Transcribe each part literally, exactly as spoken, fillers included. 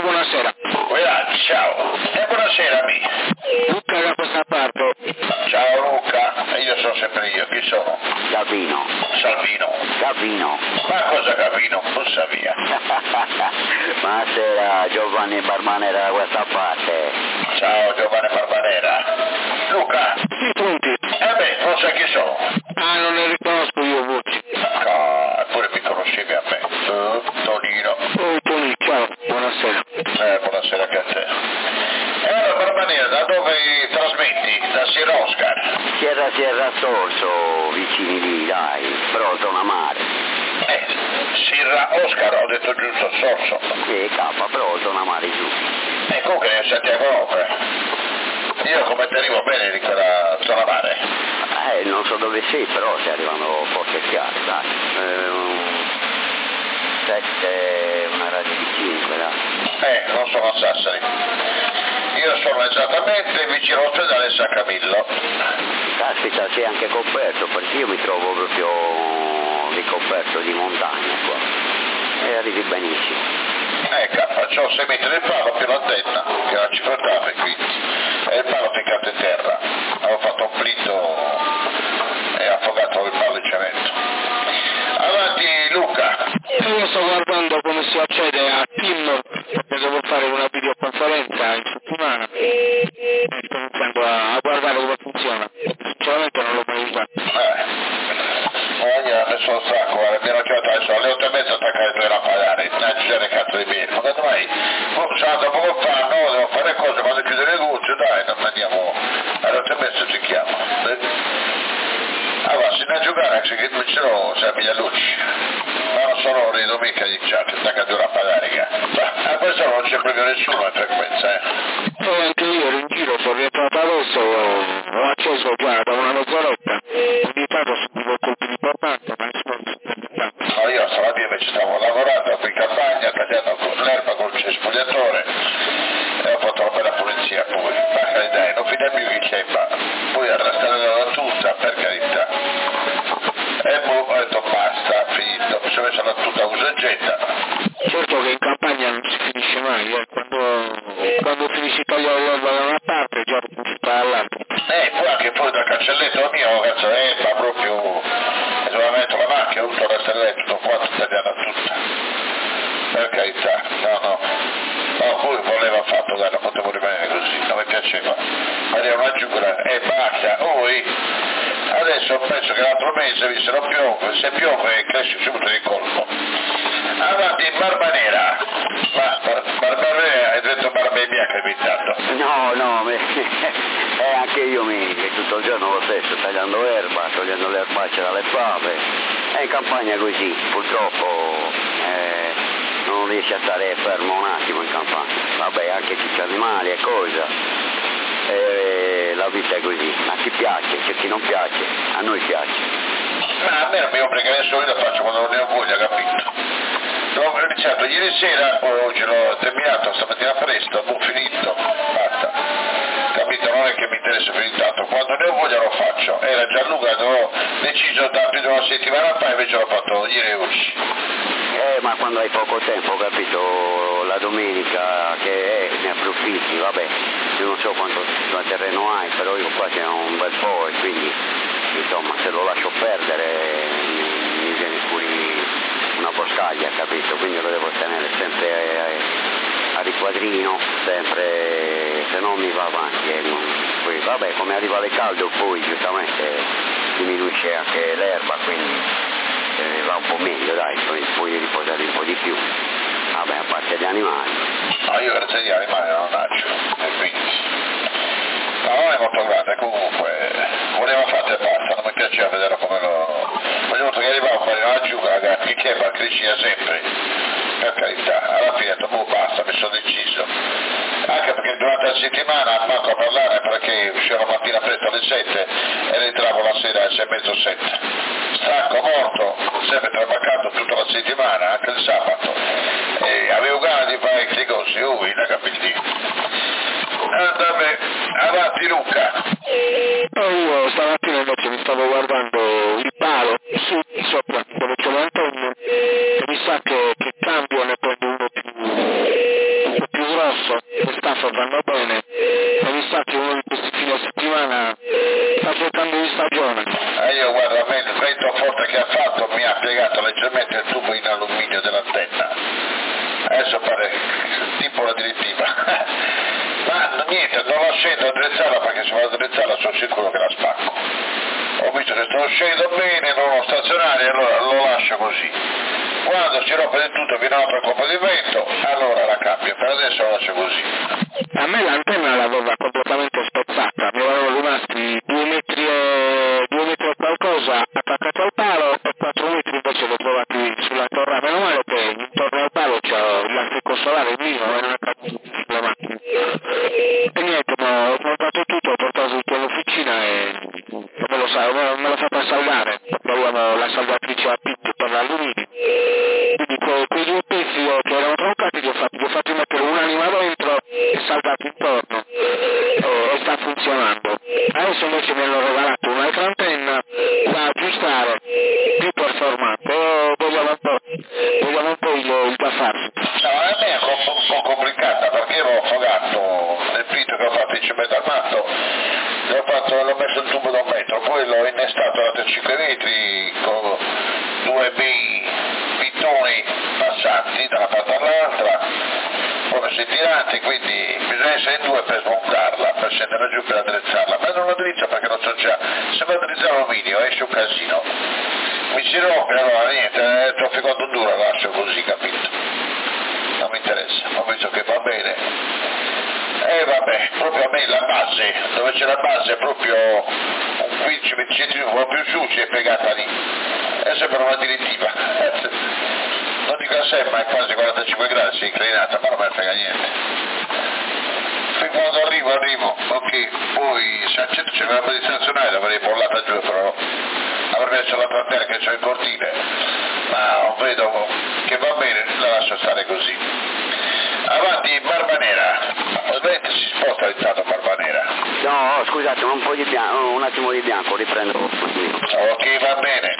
buonasera. Guarda, ciao. E buonasera, amici. Luca da questa parte. Ciao Luca, io sono sempre io, chi sono? Gavino. Salvino. Gavino. Ma cosa Gavino? Bussa via. Buonasera, Giovanni Barmanera da questa parte. Ciao Giovanni Barbanera. Luca? Sì, pronti? Eh beh, non sai chi sono? Ah, non ne riconosco io voci. Ah, eppure mi conoscevi a me. Uh, Tonino. Oh, Tony, ciao, buonasera. Eh, buonasera anche a te. E allora Barbanera, da dove trasmetti? Da Sierra Oscar? Sierra Sierra Sorso, vicini lì, dai, però zona mare. Eh, Sierra Oscar, ho detto giusto, Sorso. Sì, K, però zona mare giù. E comunque nel Santiago Opera. Io come ti arrivo bene di quella zona mare? Eh, non so dove sei, però stai arrivando forse chiaro, dai. Eh, un sette, una radio di cinque, dai. Eh, non sono a Sassari. Io sono esattamente vicino all'ospedale San Camillo. Caspita, sei anche coperto, perché io mi trovo proprio ricoperto di montagna qua. E arrivi benissimo. Ecco, faccio sei metri del palo più l'antenna, che era cinquanta anni quindi. E il palo ficcato in terra. Avevo fatto un plitto e affogato il palo in cemento. Avanti Luca. Io sto guardando come si accede a Team, perché devo fare una videoconferenza in settimana. E sto iniziando a, a guardare come funziona. Sinceramente non l'ho mai usato. Eh, ma io adesso lo stacco, guarda, mi ero girato adesso alle otto e mezza attaccare due lampadari, non c'era cazzo di bene. Ma quando mai? Oh, sono andato poco fa, no, devo fare cose, quando chiudere le luci, dai, non andiamo, alle otto e mezza ci chiamo. Allora, si da giocare anche che non ce l'ho, sempre gli luci. Ma non sono ore di domenica di chat, attacca due lampadari, ma a questo non c'è proprio nessuno in frequenza, eh. E anche io ero in giro, sono rientrato adesso, ho acceso già da una mezz'oretta, ogni tanto sentivo colpi importanti, ma insomma, No, io stamattina invece stavo lavorando qui in campagna, tagliando con l'erba col cespugliatore e ho fatto una bella pulizia poi. Per carità, non finiamo più chi c'è, ma poi arrestare la tuta, per carità. E poi ho detto basta, finito, mi sono messo la tuta usa e getta. certo che in campagna non si finisce mai, eh. quando, quando finisci di tagliare l'erba da una parte già si fa dall'altra. Eh, poi anche fuori dal cancelletto mio, cazzo, eh, ma proprio, e dove metto la macchina, tutto il resto tutto quanto tagliato tutta. Per carità, no, no. No, poi voleva fatto, dai, non potevo rimanere così, non mi piaceva. Ma era una giura, e basta, poi, adesso penso che l'altro mese, visto non piove, se piove cresce subito di colpo. Avanti, Barba Nera. Ma, bar, Barba Nera, hai detto Barba Bianca, invitato. No, no, me... eh, anche io mi tutto il giorno lo stesso, tagliando erba, togliendo le erbacce dalle fave. È in campagna così, purtroppo eh, non riesci a stare fermo un attimo in campagna. Vabbè, anche ci sono animali e cosa. Eh, la vita è così, a chi piace, c'è chi non piace, a noi piace. Ma a me non mi obbliga nessuno, io lo faccio quando non ne ho voglia, capito? Ho iniziato ieri sera, oggi l'ho terminato, stamattina presto, ho finito, basta. Capito? Non è che mi interessa più di tanto, quando ne ho voglia lo faccio. Era Gianluca, avevo deciso da più di una settimana fa, invece l'ho fatto ieri e oggi. Eh, ma quando hai poco tempo, capito, la domenica che è, ne approfitti, vabbè, io non so quanto terreno hai, però io qua c'è un bel po' e quindi, insomma, se lo lascio perdere mi, mi viene fuori una boscaglia, capito, quindi lo devo tenere sempre a, a riquadrino, sempre, se no mi va avanti e non, poi, vabbè, come arriva le caldo poi giustamente diminuisce anche l'erba, quindi eh, va un po' meglio, dai, poi puoi riposare un po' di più. Vabbè, a parte gli animali. No, io grazie agli animali non faccio, e quindi... No, non è molto grande, comunque, voleva fare e basta, non mi piaceva vedere come lo... Ogni volta che arrivavo a fare una giù, ragazzi, che va, cresceva sempre, per carità, alla fine dopo basta, mi sono deciso. Anche perché durante la settimana manco a parlare perché uscivo la mattina presto alle sette e rientravo la sera alle sei e mezzo sette. Stanco, morto, sempre trabaccando tutta la settimana, anche il sabato. E avevo ganas di fare queste cose, oh, la capiti. Andame, avanti Luca. Oh, io stamattina invece mi stavo guardando il palo su sopra dove c'è l'antenna e mi sa che, che cambio ne prendo uno più, più le staff vanno bene, ho visto che uno di questi fine settimana sta cercando di stagione. Eh, io guarda, a me il vento forte che ha fatto mi ha piegato leggermente il tubo in alluminio dell'antenna. Adesso pare tipo la direttiva. Ma niente, non la scendo a drizzarla perché se vado a drizzarla sono sicuro che la spacco. Ho visto che sto scendendo bene, non ho stazionario, allora lo lascio così. Quando si rompe del tutto viene un'altra colpa di vento, allora la cambio, per adesso la lascio così. A me l'antenna l'aveva completamente spezzata, mi erano rimasti due metri e, due metri e qualcosa attaccati al palo e quattro metri invece li ho trovati sulla torre. Meno male che intorno al palo c'è il lastrico solare mio e non è caduto sulla macchina. E niente, ma ho montato tutto, ho portato tutto all'officina e me lo, sa, me l'ho fatta saldare, perché avevamo la saldatrice a picco per l'alluminio. Quindi que, quei due pezzi che erano troncati li ho fatti, li ho fatti mettere un'anima dentro e saldati intorno e, e sta funzionando. Adesso invece mi hanno regalato un'altra antenna da aggiustare, più performante, e vediamo un po', vediamo un po' il, il da farsi. No, a me è un po', un po' complicata perché ero affogato nel pito che ho fatto in cemento armato, l'ho, fatto, l'ho messo il tubo da un metro, poi l'ho innestato da cinque metri con due bei pittoni passanti da una parte all'altra, come se tiranti, quindi bisogna essere in due per smontarla, per scendere giù per addrizzarla, ma non la drizzo perché non so già, se mi addrizza l'alluminio esce un casino, mi si rompe, allora niente, eh, trafficato duro, la lascio così, capito? Non mi interessa, ho visto che va bene. E eh, vabbè, proprio a me la base, dove c'è la base proprio un quindici venti centimetri un po' più su, si è piegata lì. E sembra una direttiva. Non dico a sé, ma è quasi quarantacinque gradi, si è inclinata, ma non me ne frega niente. Fin quando arrivo, arrivo, ok, poi se al centro c'è una di stazionaria l'avrei bollata giù, però avrei messo la trantella che c'ho in cortile, ma vedo che va bene, la lascio stare così. Avanti, Barba Nera, ovviamente si sposta intanto Barba Nera. No, scusate, un po' di bianco, un attimo di bianco, riprendo. Ok, va bene.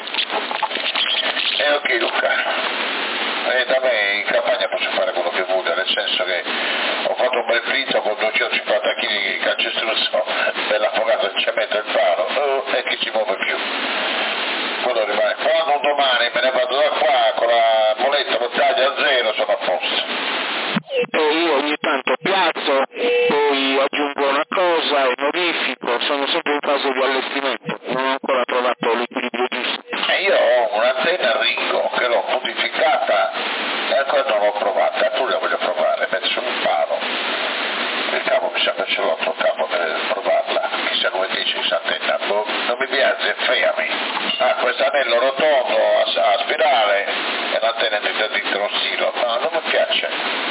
E ok Luca. E da me in campagna posso fare quello che vuole, nel senso che ho fatto un bel plinto con duecentocinquanta chili di calcestruzzo dell'affogato in cemento e il palo, oh, e chi si muove più. Quello rimane. Quando un domani me ne vado da qua con la moletta lo taglio a zero, sono a posto. E io ogni tanto piazzo, poi aggiungo una cosa e modifico, sono sempre in fase di allestimento, non ho ancora trovato l'equilibrio giusto. E io ho un'antenna a Ringo che l'ho modificata e ancora non l'ho provata, tu la voglio provare, metto su un palo. Il capo mi sa che ce l'ho sul capo per provarla, chissà come dice questa antenna, boh, non mi piace, freami. Ah, questo anello rotondo a, a spirale e l'antenna è dentro un stilo, no, non mi piace.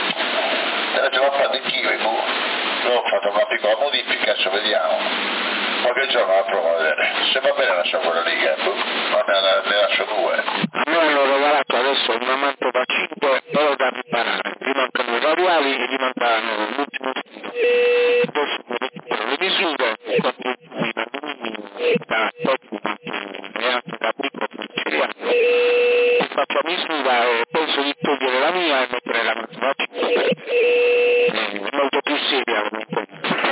Te la ce l'ho fatta anch'io, boh. L'ho fatto una piccola modifica, adesso vediamo. Qualche giorno la provo a vedere. Se va bene lascio quella lì, eh, boh. Non ne, ne lascio due. A me hanno regalato adesso un manto da cinque euro da riparare, gli mancano i radiali e gli mancano l'ultimo stilo. Adesso mi recupero le misure, quando mi da tecnica e anche da piccolo cereale, mi faccio a misura e penso di togliere la mia e mettere la manto da cinque. È molto più seria la manto.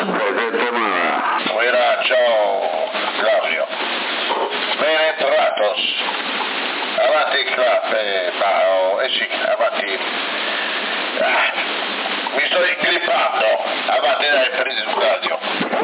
Buonasera, ciao Claudio. Ben entratos. Avanti Clap, eh, ma, oh, eh sì, avanti. Ah, mi sto ingrippando. Avanti dai, prendi sul radio.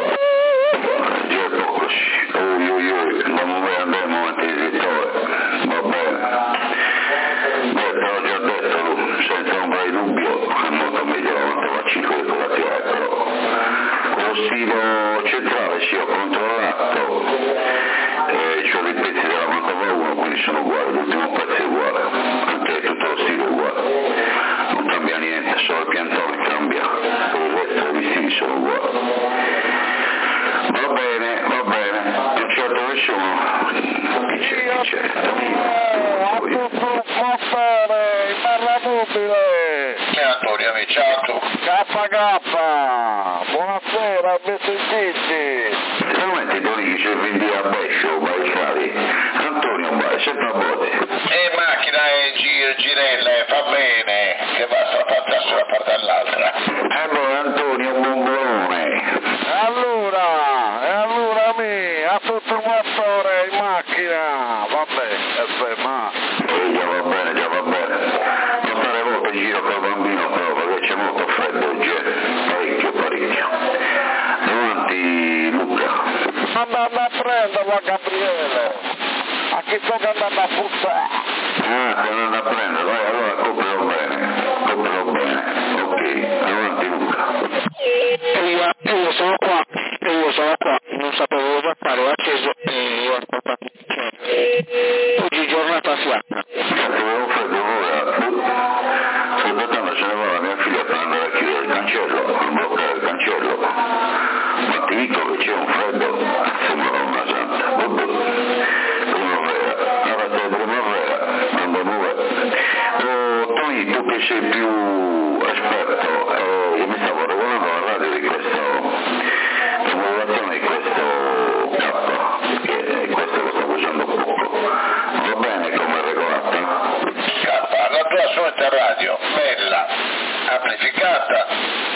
Oi, oi, oi, non vuoi andare avanti di direttore, va bene. Beh, però ti ho detto, senza ombra di dubbio, è molto meglio la novantacinque di quella che è, però. Lo stilo centrale sì, ho controllato, eh, c'ho dei pezzi della novantuno, quindi sono uguali, l'ultimo pezzo è uguale, anche tutto lo stile è uguale, non cambia niente, solo il piantone cambia, per il resto i vestiti sono uguali. Va bene, va bene, non certo nessuno, chi c'è, chi c'è, a tutto un fattore, in barra mobile. Ciao Antonio, amici, ciao tu. K K, buonasera, ben sentiti. Veramente Tony ci vendi a Bescio, Baricali, Antonio vai, sempre a botte. E macchina e gir, girella, fa bene, che basta passarsi da una parte all'altra. Allora Antonio, freddo oggi, parecchio, parecchio. Avanti Luca. Andando a prenderlo a Gabriele, a chi tocca andando a puzzare. Ah, stai andando a prenderlo, eh, allora coprilo bene, coprilo bene, ok, avanti Luca. E io, e io sono qua, e io sono qua, non sapevo cosa fare, ho acceso e ho ascoltato. Oggi giornata fiacca. Avevo freddo ora, sto portando se ne va la mia figlia per andare a chiudere il cancello, a bloccare il cancello, ma ti dico che c'è un freddo, sembra una santa, vabbè, primavera, allora è primavera, quando muove. Oh, Tony, tu che sei più esperto, eh, io mi stavo regolando la radio di questo, l'emulazione di questo K, che questo lo stavo usando poco, va bene come regolata? K, la tua solita radio, bella, amplificata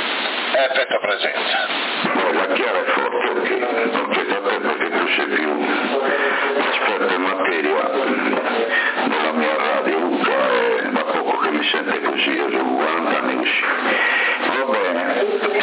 e effetto presenza. Poi la chiara è forte, ok, non chiede a te perché tu sei più esperto in materia della mia radio, Luca, è da poco che mi sente così, io sono quaranta anni così. Va bene,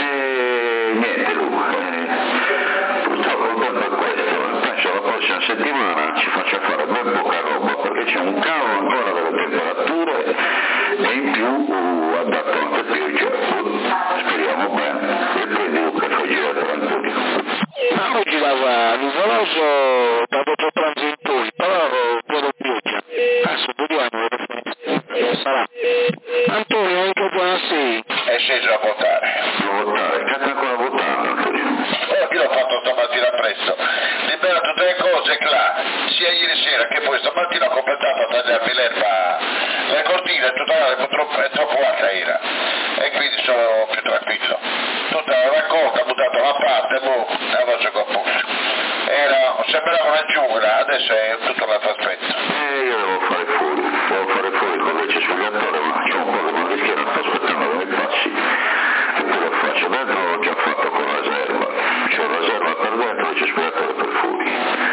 e niente Luca, eh, purtroppo il tempo è questo, penso la prossima settimana ci faccia fare ben poca roba perché c'è un calo ancora delle temperature e in più uh, adatto anche pioggia, speriamo bene, e quindi Luca fai girare per Antonio. Ma oggi dava nuvoloso da dopo pranzo in poi, però vedo pioggia. Adesso vediamo dove sarà. Antonio, anche buonasera. È sceso a votare. Devo votare, che sta ancora votando Antonio? Oh, io l'ho fatto stamattina presto. Libera tutte le cose, Cla. Sia ieri sera che poi stamattina ho completato a tagliarmi l'erba, le cortine, tutta l'erba troppo, è troppo alta era. E quindi sono più tranquillo. Tutta la raccolta, buttata da parte, boh, la faccio con puzzo. Era, sembrava una giungla, adesso è tutto un altro aspetto. Eh, io devo fare fuori, devo fare fuori con le cespugliatore, ma c'è un po' che non rischia, sto aspettando che mi passi. E poi lo faccio dentro, l'ho già fatto con reserva. C'ho reserva per dentro e cespugliatore per fuori.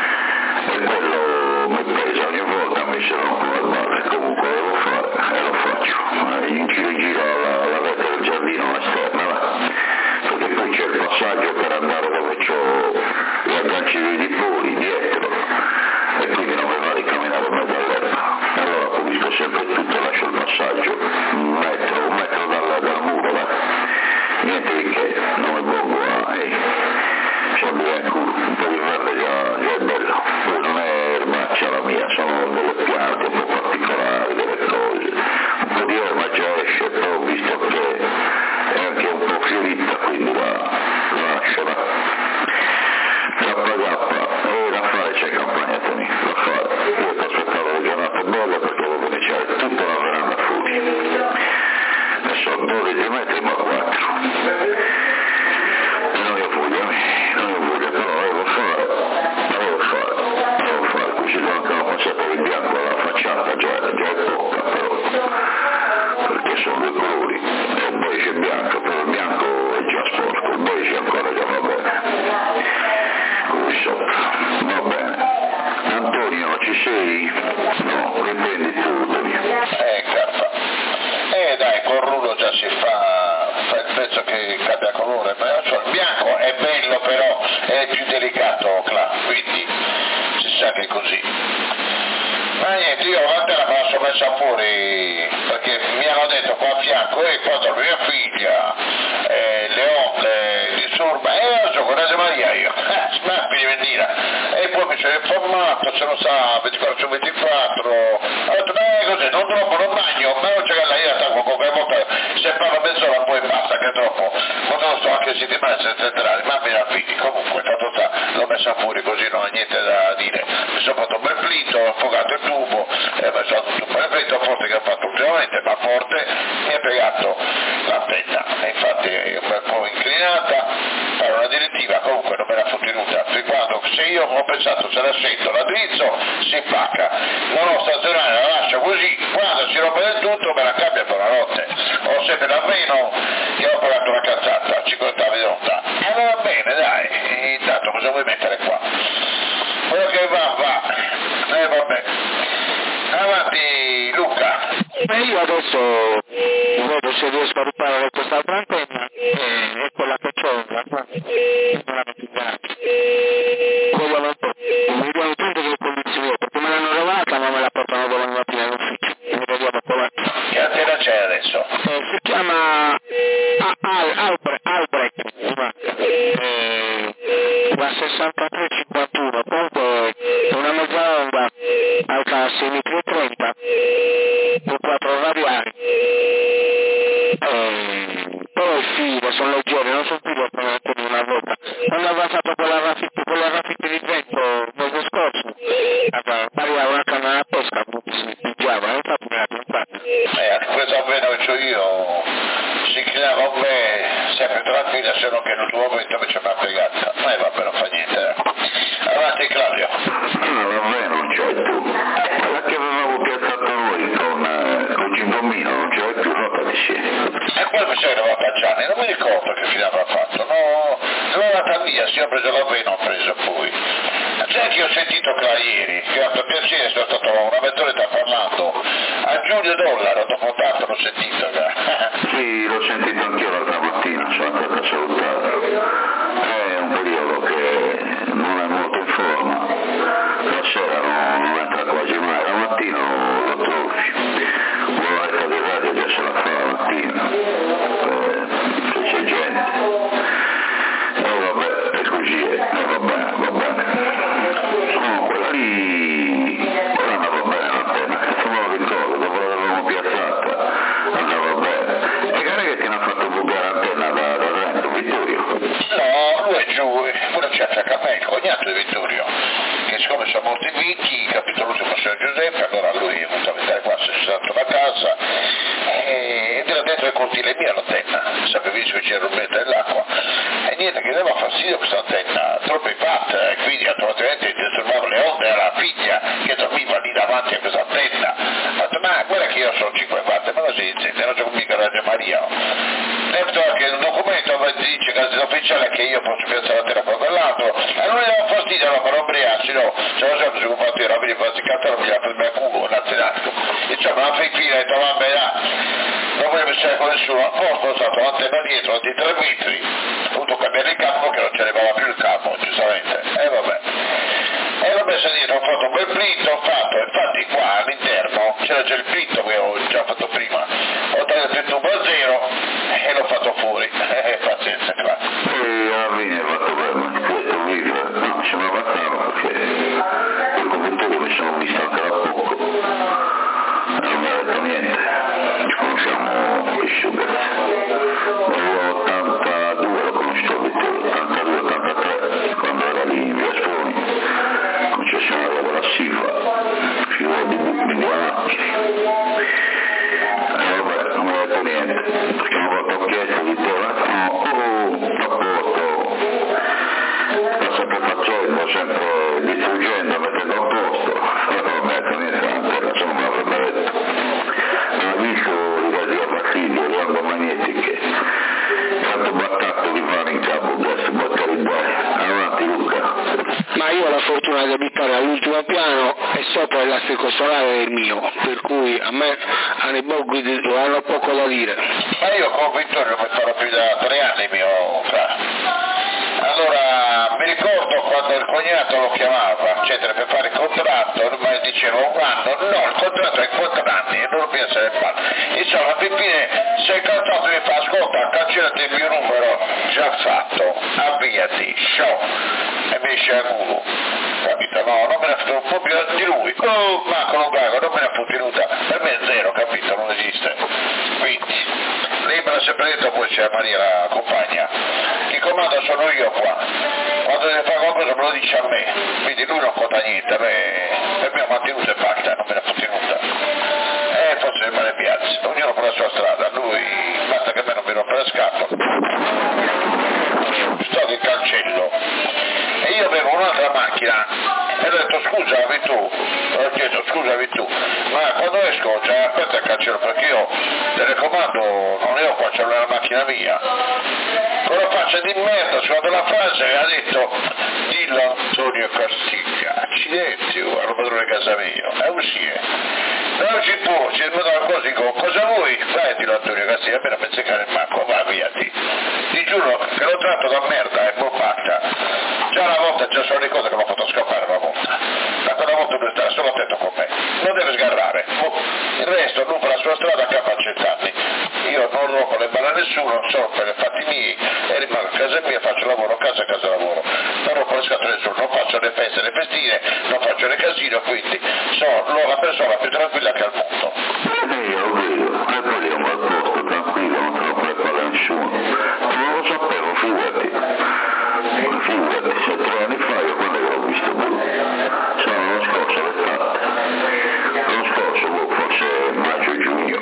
E quello mi pesa ogni volta, mi sembra un po' al mare, comunque lo devo fare e lo faccio. In giro in giro alla, alla rete del giardino esterna, là. Perché poi c'è il passaggio per andare dove c'ho gli agganci di fuori, dietro. E quindi non mi va di camminare in mezzo all'erba. Allora pulisco sempre tutto, lascio il passaggio, un metro, un metro dal, dal muro, va. Niente di che, non mi pongo a... Ehi, sono bianco, un po' di verde già, già è bello. Poi non è erbaccia la mia, sono delle piante un po' particolari, delle cose. Un po' di erba già esce, però ho visto che è anche un po' fiorita, quindi la, la lascio là. Zappa zappa, e da fare c'è campagna Tony, da fare. Io ti aspettavo le giornate belle perché devo iniziare tutta la veranda fuori. Ne so dodici metri ma quattro. E non ho voglia, non ho voglia, però devo fare, devo fare, devo fare. Qui si fa anche una passata di bianco alla facciata, già, già è poca però. Perché sono due colori, e il beige è bianco, però il bianco è già sporco, il beige ancora già va bene. Va bene. Antonio, ci sei? No, riprendi tu, Antonio. Eh, K. Eh dai, con Rulo già si fa, fa il pezzo che cambia colore, ma so, il bianco è bello però è più delicato, Cla, quindi si sa che è così. Ma niente, io la mattina me la sono messa fuori perché mi hanno detto qua a fianco, e quando mia figlia eh, Leon disturba, e io so, guardate Maria io, eh, smappi di mentira. E poi mi sono informato, se lo sa, ventiquattro su ventiquattro, ho detto, beh così, non troppo, non bagno, ma non c'è che la io attacco con qualche volta, se parlo mezz'ora poi basta, che è troppo, quando lo sto anche settimane senza entrare, mamma mia figli, comunque, tanto sta, l'ho messa fuori così, non ho niente da dire, mi sono fatto un bel plito, ho affogato il tubo, e ho messo un bel plito forte che ho fatto ultimamente, ma forte, mi ha piegato l'antenna, e infatti è un bel po' inclinata, fare una direttiva, comunque non me la fu tenuta, fin quando, se io ho pensato se la sento, la drizzo, si pacca, non ho stazionare, la lascio così, quando si rompe del tutto me la cambia per la notte, ho sempre l'almeno che ho pagato una cazzata, cinquanta ottavi d'onda, e va bene dai, intanto cosa vuoi mettere qua? Quello che va, va, e eh, vabbè, avanti Luca. E io adesso vedo se riesco a riparare questa antenna eh, è quella che c'è, non la mettiamo. Vogliono un po', mi dicono tutto che condizioni, perché me l'hanno regalata ma me la portano domani mattina in ufficio, quindi vediamo come. Che antena c'è adesso? Eh, si chiama ah, Al, Albrecht, Albrecht eh, la sessantatré cinquantuno, comunque è una mezza onda alta sei metri e trenta con quattro radiali, eh, però il filo sono leggeri, non sono più direttamente di una volta. Quando aveva fatto quella raffica, quella raffica di vento il mese scorso, pareva una canna da pesca, si pigiava, infatti me la pensata. Eh, questo appena che c'ho io si inclinava un me sempre tranquilla, se non che nell'ultimo momento invece mi ha pregata. Ma eh, vabbè, non fa niente. Avanti Claudio. Ah, davvero non c'hai più. Quella che avevamo piazzato noi con, eh, con Cindomino non c'hai più, notati sì. E quello mi sei arrivato a Gianni, non mi ricordo che fine avrà fatto, no, l'ho andata via, sì ho preso la pena, ho preso poi. Sai che ho sentito che ieri, che ha fatto piacere, sono stato una mezz'oretta parlando a Giulio Dollaro, dopo tanto l'ho sentito. Sì, l'ho sentito anch'io l'altra mattina, sono andato a salutarlo. È un periodo che non è molto in forma, la sera non, non entra quasi mai, la mattina lo trovi. Un'oretta di radio già se la fa la mattina, eh, se c'è gente. E vabbè, è così, e eh, va bene, va bene. No, quella lì, quella andava bene l'antena, che non me lo ricordo, dopo l'avevamo piazzata, andava bene. E che è che ti hanno fatto bucare l'antenna da, da Trento, Vittorio? No, lui è giù, quello c'è a me, il cognato di Vittorio, che siccome sono morti vitti, capito, lui si chiama Giuseppe, allora lui è venuto a vedere qua, si è stato una casa, ed era dentro il cortile mia l'antenna, sapeva visto che c'era il rubinetto dell'acqua, e niente, che aveva fastidio questa antenna, troppo impatta, e quindi automaticamente disturbava le onde alla figlia che dormiva lì davanti a questa antenna. Ha detto, ma guarda che io sono cinque watt, ma non si dice, non c'è mica Radio Maria. Detto che il documento dice che l'ufficiale che io posso piazzare la terra con quell'altro, e non gli dava fastidio, no, per non briarsi, no, se non sempre si occupato i robini falsificati, non mi ha preso il culo, un azzenato. Insomma, la figlia ha detto, vabbè, là, non voglio pensare con nessuno, a posto, ho stato l'antenna dietro di tre metri, ho dovuto cambiare il capo che non ci arrivava più il capo, giustamente, e eh, vabbè. E l'ho messo dietro, ho fatto un bel plitto, ho fatto, infatti qua all'interno c'era già il plitto che ho già fatto prima, ho tagliato il tubo a zero e l'ho fatto fuori, eh, pazienza, qua. E alla fine hai fatto bene, questo video, no, mi sembrava strano perché io con Vittorio mi sono visto anche da poco, e non mi ha detto niente, ci conosciamo i Sugars, nell'ottantadue lo conosco Vittorio, ottantadue ottantatré, quando era lì in via Sponi, concessionaria della SIFA, figlio di Miglianacchi. E vabbè, non mi ha detto niente, perché una volta ho chiesto Vittorio, no, oh, a posto, sta sempre facendo, sempre distruggendo, mettendo a posto, e non mi ha detto niente, insomma me l'avrebbe detto. Non ha visto i radi a fastidio, le onde magnetiche, tanto battacco di fare in capo, adesso batteridare, avanti Luca. Ma io ho la fortuna di abitare all'ultimo piano e sopra il lastrico solare è il mio, per cui a me hanno poco da dire. Ma io con Vittorio mi farò più da tre anni mio fra. Allora mi ricordo quando il cognato lo chiamava, eccetera, per fare il contratto, ormai diceva un anno, no, il contratto è quattro anni e non lo essere fatto. Insomma, Peppine, se il contratto mi fa, ascolta, cancellati il mio numero, già fatto, avviati, show, e mi esce a culo, capito? No, non me ne foto un po' più di lui, oh, ma con un gago, non me ne fu tenuta, per me è zero, capito? Non esiste. Quindi, lei me l'ha sempre detto, poi c'è Maria la compagna, chi comanda sono io qua, quando deve fare qualcosa me lo dice a me, quindi lui non conta niente, beh, per me ho mantenuto e basta, non me ne fu tenuta. E forse rimane piazza, ognuno per la sua strada, lui basta che a me non mi rompe la scarpa. Sto di cancello. E io avevo un'altra macchina e ho detto scusami tu, ho chiesto scusami tu, ma quando esco già aperto il cancello perché io telecomando non ne ho qua, c'è una macchina mia. Con la faccia di merda sulla bella frase ha detto dillo Antonio Castiglia, accidenti, al padrone casa mio, è uscire. Non si può, si è venuto una cosa, dico, cosa vuoi? Vai dillo Antonio Castiglia, appena pezzecare il manco, va via, ti. giuro che lo tratto da merda e bombata. Già una volta, già sono le cose che l'ho fatto scappare una volta. Da quella volta deve stare solo attento con me. Non deve sgarrare. Il resto non fa la sua strada che fa cent'anni. Io non rompo le balle a nessuno, sono per i fatti miei e rimango a casa mia, faccio lavoro, casa a casa lavoro. Non rompo le scatole a nessuno, non faccio le feste, le festine, non faccio le casino, quindi sono la persona più tranquilla che al mondo. Io ho vedo, e poi io al posto tranquillo, non te lo prepara nessuno. Non lo sapevo, figurati. Figurati, se tre anni fa io quando l'ho visto, sono l'anno scorso l'estate. L'anno scorso, forse maggio-giugno.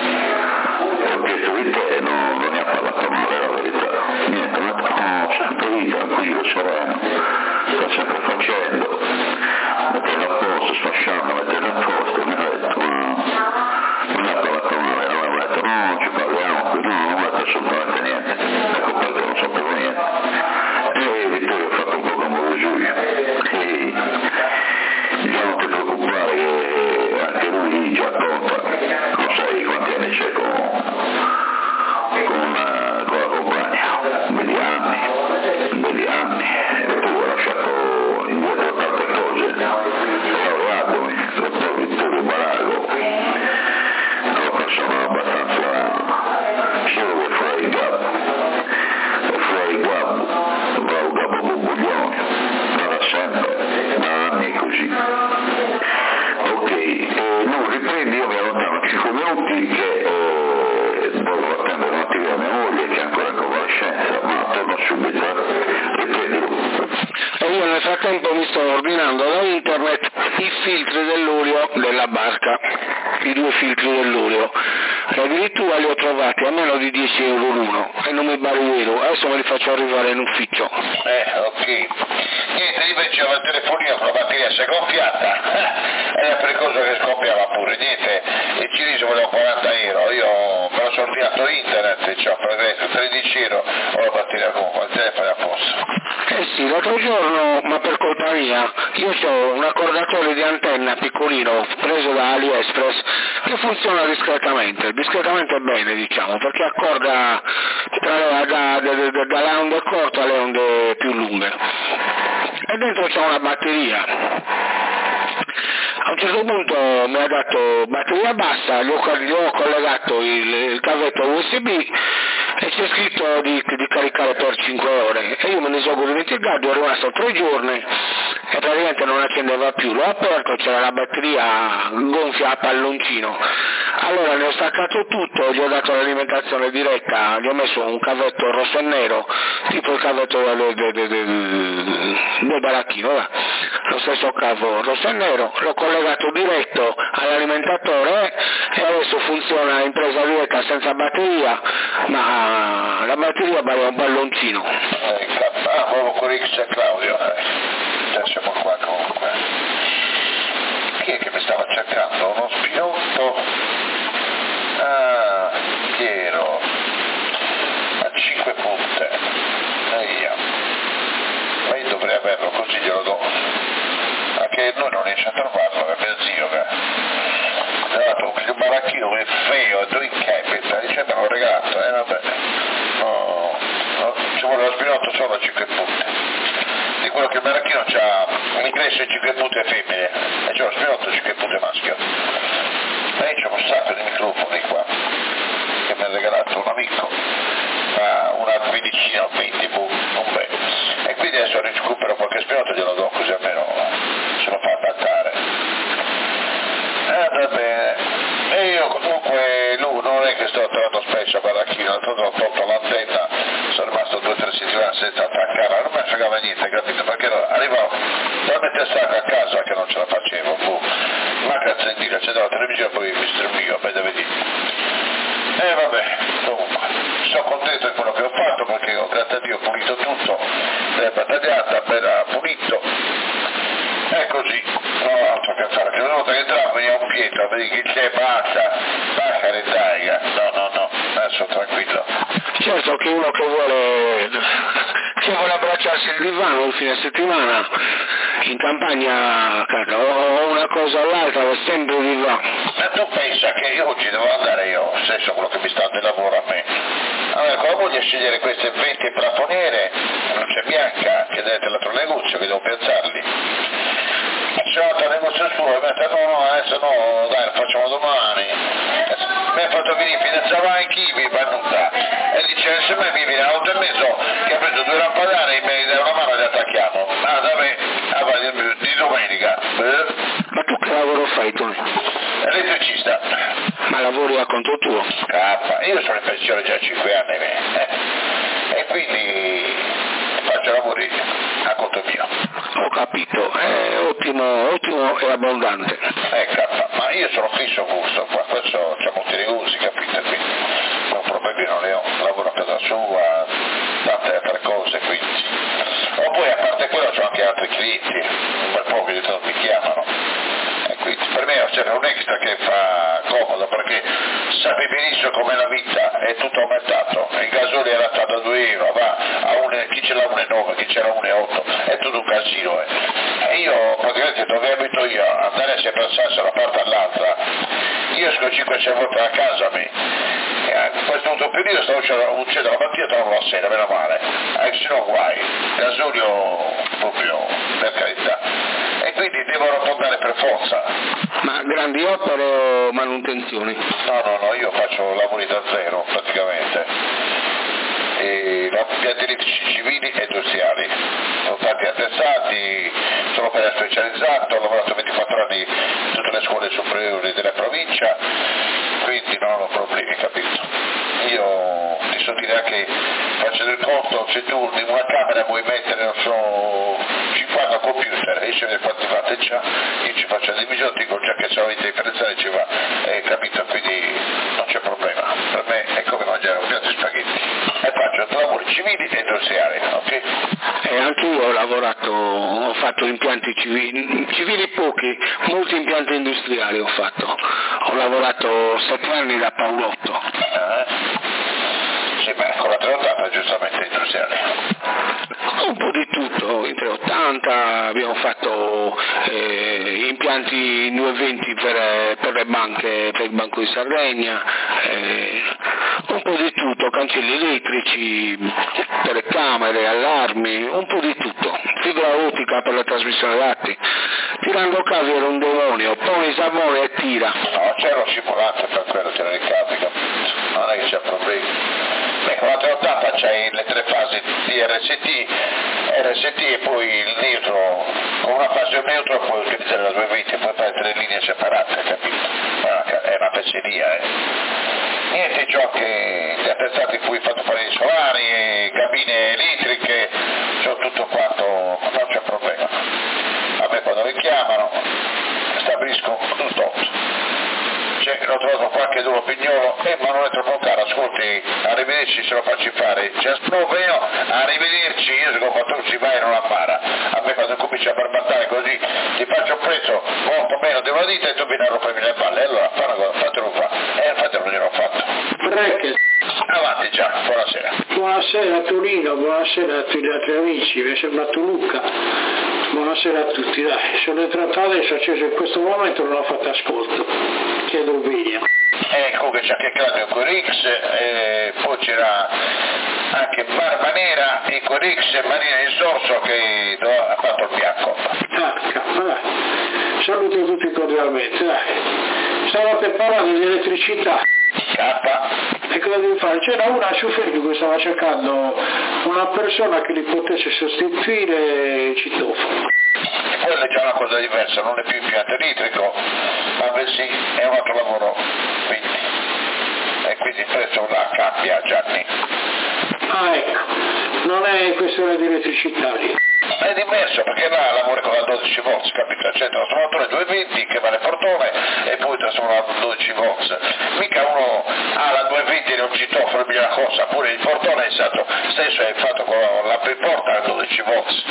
Ho chiesto di te e non, non ne ha parlato male, la verità. Niente, ma no, sempre lì, tranquillo, sereno. Sta sempre facendo. Metterlo a posto, sfasciando, metterlo a posto, mi ha detto, ma... non ha parlato male, non ha detto, no, non ci parliamo qui, no, non ha detto assolutamente niente. Ecco perché non sapevo niente. E Vittorio ha fatto un po' come lo giù. E già non ti preoccupare che anche lui già conta, non sai quanti anni c'è con, con, uh, con la compagna, belli anni, belli anni, e tu hai lasciato indietro tante cose, laureatomi, dottor Vittorio Barago, è una persona abbastanza, solo che fuori gabbo, e fuori gabbo, va un gabbo bobboglione, sarà sempre, da anni così. Ok, eh, no, riprendi, io mi allontano cinque minuti che eh, devo attendere un attimo mia moglie che è ancora in convalescenza, ma torno subito, riprendi. E io nel frattempo mi sto ordinando da internet i filtri dell'olio della barca, i due filtri dell'olio, e addirittura li ho trovati a meno di dieci euro l'uno e non mi barriero, adesso me li faccio arrivare in ufficio. Eh, ok. Niente, invece ho il telefonino con la batteria si è gonfiata, era pericoloso che scoppiava pure, niente, il Ciriso voleva quaranta euro, io me lo sono ordinato internet, ci ho preso tredici euro, ho la batteria comunque, il telefono è a posto. Eh sì, l'altro giorno, ma per colpa mia, io ho un accordatore di antenna piccolino preso da AliExpress che funziona discretamente, discretamente bene diciamo, perché accorda tra, da, da, da, dalle onde corte alle onde più lunghe. E dentro c'è una batteria. A un certo punto mi ha dato batteria bassa, gli ho, gli ho collegato il, il cavetto U S B e c'è scritto di, di caricare per cinque ore e io me ne sono dimenticato, è rimasto tre giorni e praticamente non accendeva più, l'ho aperto, c'era la batteria gonfia a palloncino, allora ne ho staccato tutto, gli ho dato l'alimentazione diretta, gli ho messo un cavetto rosso e nero, tipo il cavetto del, del, del, del baracchino, va. Lo stesso cavo rosso e nero, l'ho collegato diretto all'alimentatore e adesso funziona in presa diretta senza batteria, ma la batteria vale un palloncino. Eh, ah, proprio con X e Claudio, eh. Già siamo qua comunque. Chi è che mi stava cercando? Uno spinotto? Ah, Piero. A cinque punte. E io. Ma io dovrei averlo, così glielo do. Anche noi non riesce a trovarlo, è mio zio che ha dato un baracchino che è feo, è due capita, dice me l'ho regalato, eh vabbè. No, no, ci vuole lo spinotto solo a cinque punte. Di quello che il baracchino c'ha, mi cresce cinque punte femmine e c'è lo spinotto cinque punte maschio. E c'è un sacco di microfoni qua che mi ha regalato un amico, una quindicina o venti, non bene. E quindi adesso recupero qualche spinotto e glielo do così almeno se lo fa adattare. Eh, va bene. E io comunque lui non è che sto tornando spesso a baracchino, l'altro giorno ho tolto l'antenna, sono rimasto due o tre settimane senza attaccarla, non mi fregava niente, capito? Perché arrivavo talmente stanco a casa che non ce la facevo, boh. Manca accendere, accendevo la televisione e poi mi streamio, beh, vedi. E vabbè, comunque, sono contento di quello che ho fatto perché ho, grazie a Dio, ho pulito tutto, l'erba tagliata, appena pulito, e così, non ho altro che fare, che una volta che entravo veniva un Pietro, vedi che c'è, basta, basta le dai, no, no, no, adesso tranquillo. Certo che uno che vuole, che vuole abbracciarsi il divano il fine settimana, in campagna, o una cosa o l'altra, va sempre di là. Ma tu pensa che io oggi devo andare io, stesso quello che mi sta del lavoro a me, allora con la moglie a scegliere queste venti che plafoniere, non c'è Bianca, che deve l'altro negozio, che devo piazzarli. Sono andato al negozio suo e mi ha detto no, no, adesso no, dai, lo facciamo domani. Mi ha fatto venire fino a Zavanchi, mi va nuda. E dice, se me mi viene alle otto e mezzo, che ha preso due lampadari e mi dai una mano e li attacchiamo. Ah, da me, ah, di, di domenica. Eh? Ma tu che lavoro fai, Tony? Elettricista. Ma lavori a conto tuo? Cappa, io sono in pensione già cinque anni, eh. E quindi faccio lavori a conto mio. Ho capito, è ottimo, ottimo e abbondante. Eh, cappa, ma io sono fisso questo qua, questo c'è molti negozi, capito? Quindi non problemi non ne ho, lavoro a casa sua, tante altre cose, quindi. O poi a parte quello c'ho anche altri clienti, un bel po' che mi chiamano. E quindi per me c'è un extra che fa comodo perché sappi benissimo com'è la vita, è tutto aumentato, il gasolio era stato a due euro, va a un, chi ce l'ha uno virgola nove, chi ce l'ha uno virgola otto, è tutto un casino. Eh. E io praticamente dove abito io, andare sempre a Sasso da una parte all'altra, io esco cinque sei volte a casa me. E in questo ultimo periodo stavo uccidendo la mattina e tornavo la sera, meno male, eh, se no guai, gasolio proprio per carità. E quindi devo arrotondare per forza. Ma grandi opere o manutenzioni? No, no, no, io faccio lavori da zero praticamente. E impianti elettrici civili e industriali. Sono stati attestati, sono per specializzato, ho lavorato ventiquattro anni in tutte le scuole superiori della provincia, quindi non ho problemi, capito? Io ti so dire anche, faccio del conto, se tu in una camera vuoi mettere, non so, cinquanta computer, esce nel fatti fate già, io ci faccio la divisione, dico già che c'è la vita differenziale, ci va, eh, capito? Quindi non c'è problema, per me è come mangiare un piatto di spaghetti. E faccio lavori civili e industriali, ok? E anche io ho lavorato, ho fatto impianti civili, civili pochi, molti impianti industriali ho fatto. Ho lavorato sette anni da Paolotto. Eh? Sì, beh, con la trecentottanta giustamente industriali. Un po' di tutto, in trecentottanta abbiamo fatto eh, impianti duecentoventi per, per le banche, per il Banco di Sardegna, eh, un po' di tutto, cancelli elettrici, telecamere, allarmi, un po' di tutto, fibra ottica per la trasmissione dati. Tirando cavi era un demonio, poi Savone e tira. No, c'era un simulante per quello, c'era il cavi, capito? Non è che c'è problemi. Beh, con la trecentottanta c'hai le tre fasi di R S T, R S T e poi il neutro, con una fase neutro puoi utilizzare la duecentoventi e puoi fare tre linee separate, capito? È una pezzeria, eh. Niente, giochi, gli attestati in cui ho fatto fare i solari, e cabine elettriche, c'ho tutto quanto, non c'è problema. A me quando mi chiamano, stabilisco tutto. Cioè, l'ho trovato qualche duro pignolo, eh ma non è troppo caro, ascolti, arrivederci se lo faccio fare, c'è sproveo, arrivederci, io dico ma tu ci vai e non la para, a me quando cominci a barbattare così, ti faccio un prezzo molto meno di una dita e tu vieni a rompermi le balle, allora fa una cosa, fatelo fa, e infatti non gliel'ho fatto. Brecche. Avanti già, buonasera. Buonasera Torino, buonasera a tutti gli altri amici, mi è sembrato Luca. Buonasera a tutti, dai, sono entrato adesso, acceso in questo momento non ho fatto ascolto, chiedo Ubinia. Ecco che c'è anche Claudio Corix, eh, poi c'era anche Barba Nera e Corix e Marina di Sorso che ha fatto il bianco. Ah, dai. Saluto tutti cordialmente, dai. Stavate parlando di elettricità. K. E cosa devi fare? C'era una su Facebook che stava cercando una persona che li potesse sostituire il citofono. Quella è già una cosa diversa, non è più impianto elettrico, ma bensì è un altro lavoro, quindi, e quindi il prezzo la cambia, Gianni. Ah, ecco, non è questione di elettricità lì. È diverso perché là lavora con la dodici volts, capito? C'è il trasformatore duecentoventi che va nel portone e poi trasforma la dodici volts. Mica uno ha la duecentoventi e non citofono migliore cosa, pure il portone è stato stesso, è fatto con la porta a dodici volts.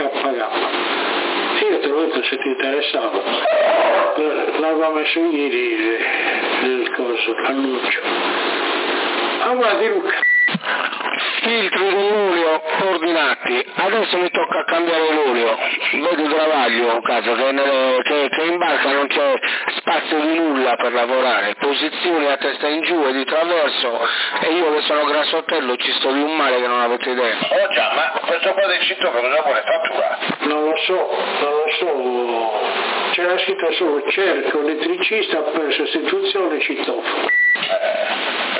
Io te l'ho detto se ti interessava, l'avevo messo ieri il, il coso, l'annuncio. Avanti Luca. Filtri dell'olio, ordinati, adesso mi tocca cambiare l'olio, vedo Travaglio, caso, che, nelle, che, che in barca non c'è spazio di nulla per lavorare, posizioni a testa in giù e di traverso, e io che sono grassottello ci sto di un male che non avete idea. Oh già, ma questo qua del sito cosa vuole fattura? Non lo so, non lo so, c'era scritto solo cerco elettricista per sostituzione citofono. Eh,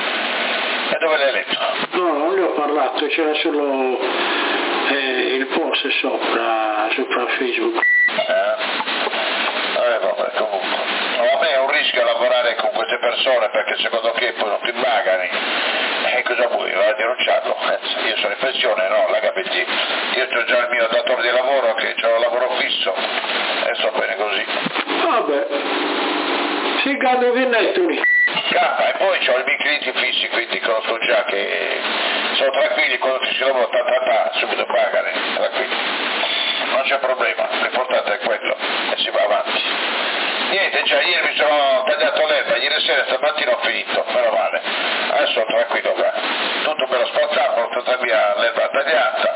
e dove l'hai letto? No, non ne ho parlato, c'era solo eh, il post sopra, sopra Facebook. Eh, eh vabbè, comunque. No, a me è un rischio lavorare con queste persone perché secondo che poi non ti pagano. E cosa vuoi? Vai a denunciarlo? Eh, io sono in pensione, no, la H B T. Io ho già il mio datore di lavoro che ho un lavoro fisso e sto bene così. Vabbè, si cade vinetto lì. Cappa, e poi ho i miei clienti fissi, quindi conosco già che sono tranquilli, quando ci si lavora ta, ta, ta, subito pagano, tranquilli. Non c'è problema, l'importante è quello e si va avanti. Niente, già ieri mi sono tagliato l'erba, ieri sera stamattina ho finito, meno male. Adesso sono tranquillo qua. Tutto bello spazzato, ho portato via l'erba tagliata.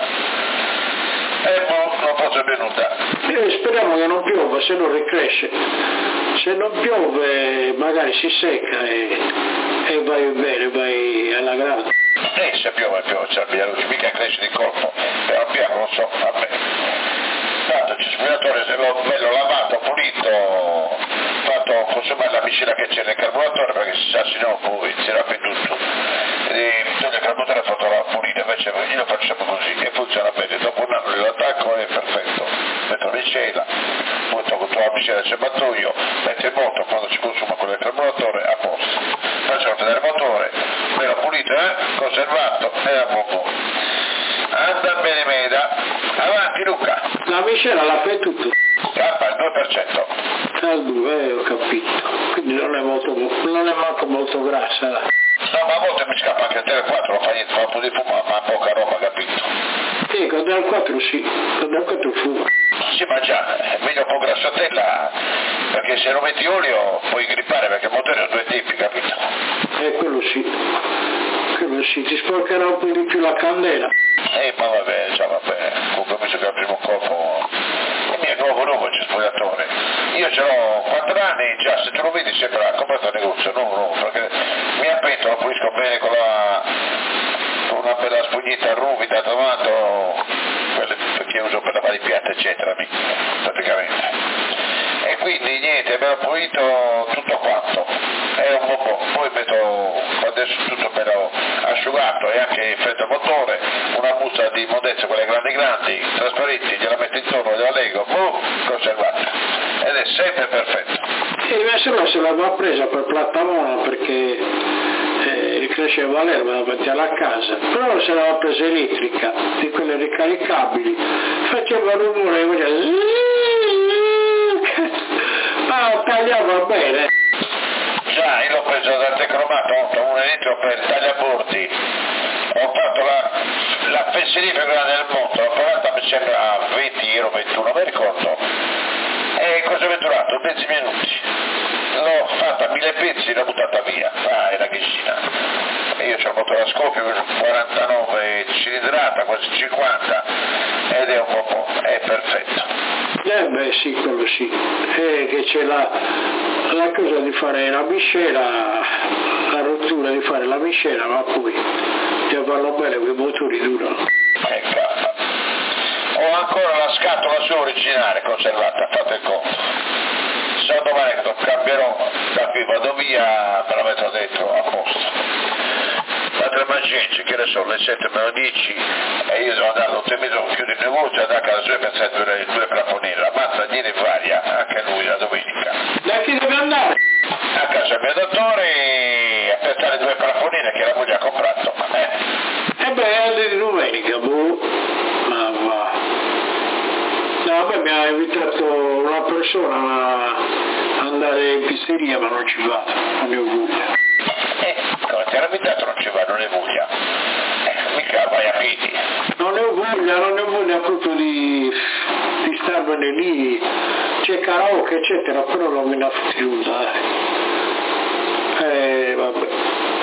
E boh, non posso più nulla. Eh, speriamo che non piova, se no ricresce. Se non piove magari si secca e, e vai bene, vai alla grande. Eh, se piove, piove, c'è la luce, mica cresce di colpo. Piano piano, non so, vabbè. Tanto c'è il spogliatore, se l'ho bello lavato, pulito, fatto consumare la miscela che c'è nel carburatore perché si sa, se no poi si era perduto. E il carburatore è fatto la pulita, invece io lo facciamo così e funziona bene. Dopo un anno l'attacco è perfetto. Metto la miscela, poi tolgo tutta la miscela del serbatoio, metto il moto quando si consuma con il carburatore a posto. Faccio vedere il motore, bello pulito, eh? Conservato e a poco. Anda bene Meda. Avanti Luca. La miscela la fai tutto? Cappa il due per cento. Al due, eh, ho capito. Quindi non è molto, non è manco molto grassa. Là. No, ma a volte mi scappa anche il tre quattro, fa niente, fa un po' di fumo, ma poca roba, capito? Sì, con il quattro sì, con il quattro fuma. Sì, ma già, è meglio un po' grassatella, perché se non metti olio puoi grippare, perché il motore ha due tipi, capito? Eh, quello sì, quello sì, ti sporcherà un po' di più la candela. Eh, ma vabbè, già vabbè, comunque mi che al primo colpo, il mio è nuovo nuovo il spogliatore. Io ce l'ho quattro anni, già, se tu lo vedi sembra comprato il negozio, nuovo nuovo, perché mi appento, lo pulisco bene con la... con una bella spugnetta ruvida, tomato, quelle che uso per lavare i piatti, eccetera, praticamente. E quindi niente, abbiamo pulito tutto quanto, è un po', poi metto adesso tutto bello asciugato e anche freddo motore, una busta di modezze, quelle grandi grandi, trasparenti, gliela metto intorno, gliela leggo, boom, conservata, ed è sempre perfetto. E mia sorella se l'aveva presa per plattamona perché eh, cresceva l'erba davanti alla casa, però se l'aveva presa elettrica, di quelle ricaricabili, faceva rumore e faceva... ma tagliava bene. Già, io l'ho preso dal Tecnomato, un litro per tagliabordi, ho fatto la, la pensilina più grande del mondo, l'ho pagata mi sembra a venti euro, ventuno, non mi ricordo, e cosa mi è durato? venti minuti, l'ho fatta a mille pezzi, l'ho buttata via, ah, è una ghissina, e io ho il motore a scoppio, quarantanove cilindrata, quasi cinquanta, ed è un po', è perfetto. Eh beh sì, quello sì, eh, che c'è la, la cosa di fare la miscela, la rottura di fare la miscela, ma poi ti farlo bene quei motori durano. Ecco, ho ancora la scatola sua originale conservata, fate il conto. Se domani che lo cambierò, da qui vado via, me la metto dentro a posto. Altre mangenze, che ne so, le sette meno dieci, e io devo andare all'otto e mezzo, chiudo il negozio, ad a casa sua per due, due plafonini, la mazza ieri varia, anche lui la domenica. Da chi deve andare? A casa del mio dottore e aspettare due plafonine che la moglie ha comprato. Eh, eh beh, anche di domenica, boh, ma va. No, a me mi ha invitato una persona a andare in pizzeria, ma non ci vado, non ne ho voglia. Eh, come ti era invitato non ci va, non è voglia. Eh, mica vai a piedi. Non ne ho voglia, non ne ho voglia proprio di, di starmene lì, c'è karaoke eccetera, però non me ne ha fottuta. Eh, vabbè.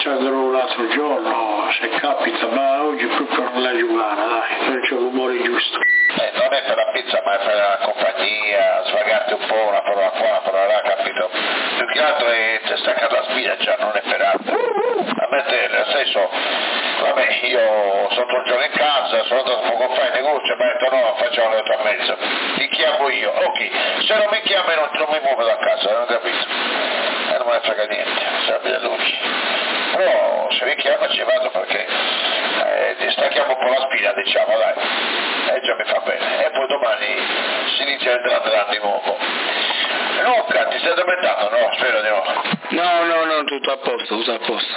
andrò l'altro giorno se capita, ma oggi proprio non la giocare, dai, non c'è l'umore giusto. Eh, non è per la pizza ma è per la compagnia, svagarti un po', una parola qua, una parola là, capito? Più che altro è staccare la spiaggia, non è per altro. A me te, nel senso, vabbè, io sono tutto il giorno in casa, sono andato poco fa in negozio, mi ha detto no, facciamo le otto e mezza, ti chiamo io, ok, se non mi chiami non, non mi muovo da casa, non ho capito? E non me ne frega niente, serve le luci. Però se mi chiama ci vado perché eh, distacchiamo un po' la spina, diciamo, dai, e già mi fa bene. E poi domani si inizia il dran dran di nuovo. Luca, ti stai addormentando? No, spero di no. No, no, no, tutto a posto, tutto a posto.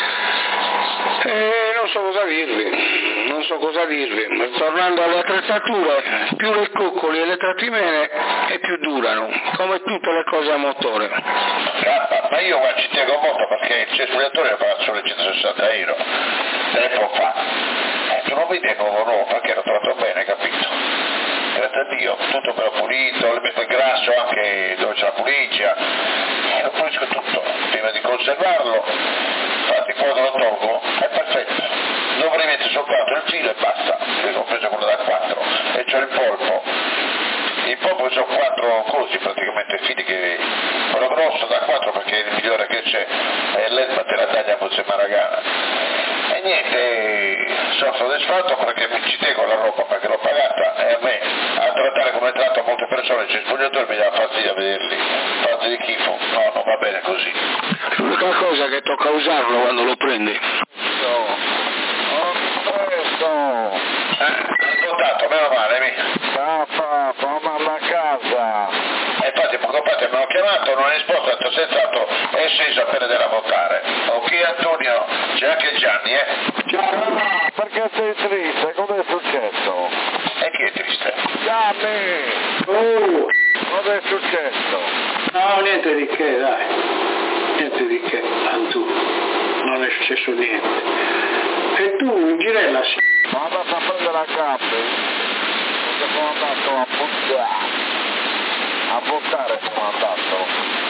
Eh, non so cosa dirvi, non so cosa dirvi. Tornando alle attrezzature, più le coccoli e le trattimene e più durano, come tutte le cose a motore. Cappa, ma io guarda, ci tengo molto perché il cespugliatore lo paga solo centosessanta euro, tempo fa. E tu non vedi il nuovo nuovo perché l'ho trovato bene, capito? Grazie a Dio, tutto bello pulito, le metto il grasso anche dove c'è la puligia, e lo pulisco tutto prima di conservarlo, infatti quando lo tolgo è perfetto, dopo rimetti soltanto il filo e basta, io ho preso quello da quattro e c'ho il polpo, il polpo c'ho quattro cosi praticamente fili, che quello grosso da quattro perché è il migliore che c'è, e l'Elma te la taglia con Semaragana, e niente, sono soddisfatto perché mi ci tengo la roba perché l'ho pagata, e a me a trattare come tratta molte persone, c'è il spogliatore mi dà fastidio a vederli, fatti di schifo, no, non va bene così. L'unica cosa è che tocca usarlo quando lo prendi. No, non preso. Eh, hai votato, meno male, mi. Papà, mamma alla casa. E infatti poco fa ti abbiamo chiamato, non hai risposto, ha detto senz'altro è sceso appena da votare. Ok Antonio, c'è anche Gianni, eh? Ciao, perché sei triste? Cosa è successo? E chi è triste? Gianni! Oh, Cosa è successo? no, niente di che, dai, niente di che, Antù, non è successo niente. E tu, Girella, sì. Sono andato a prendere la cappe, perché sono andato a buttare. A votare sono andato.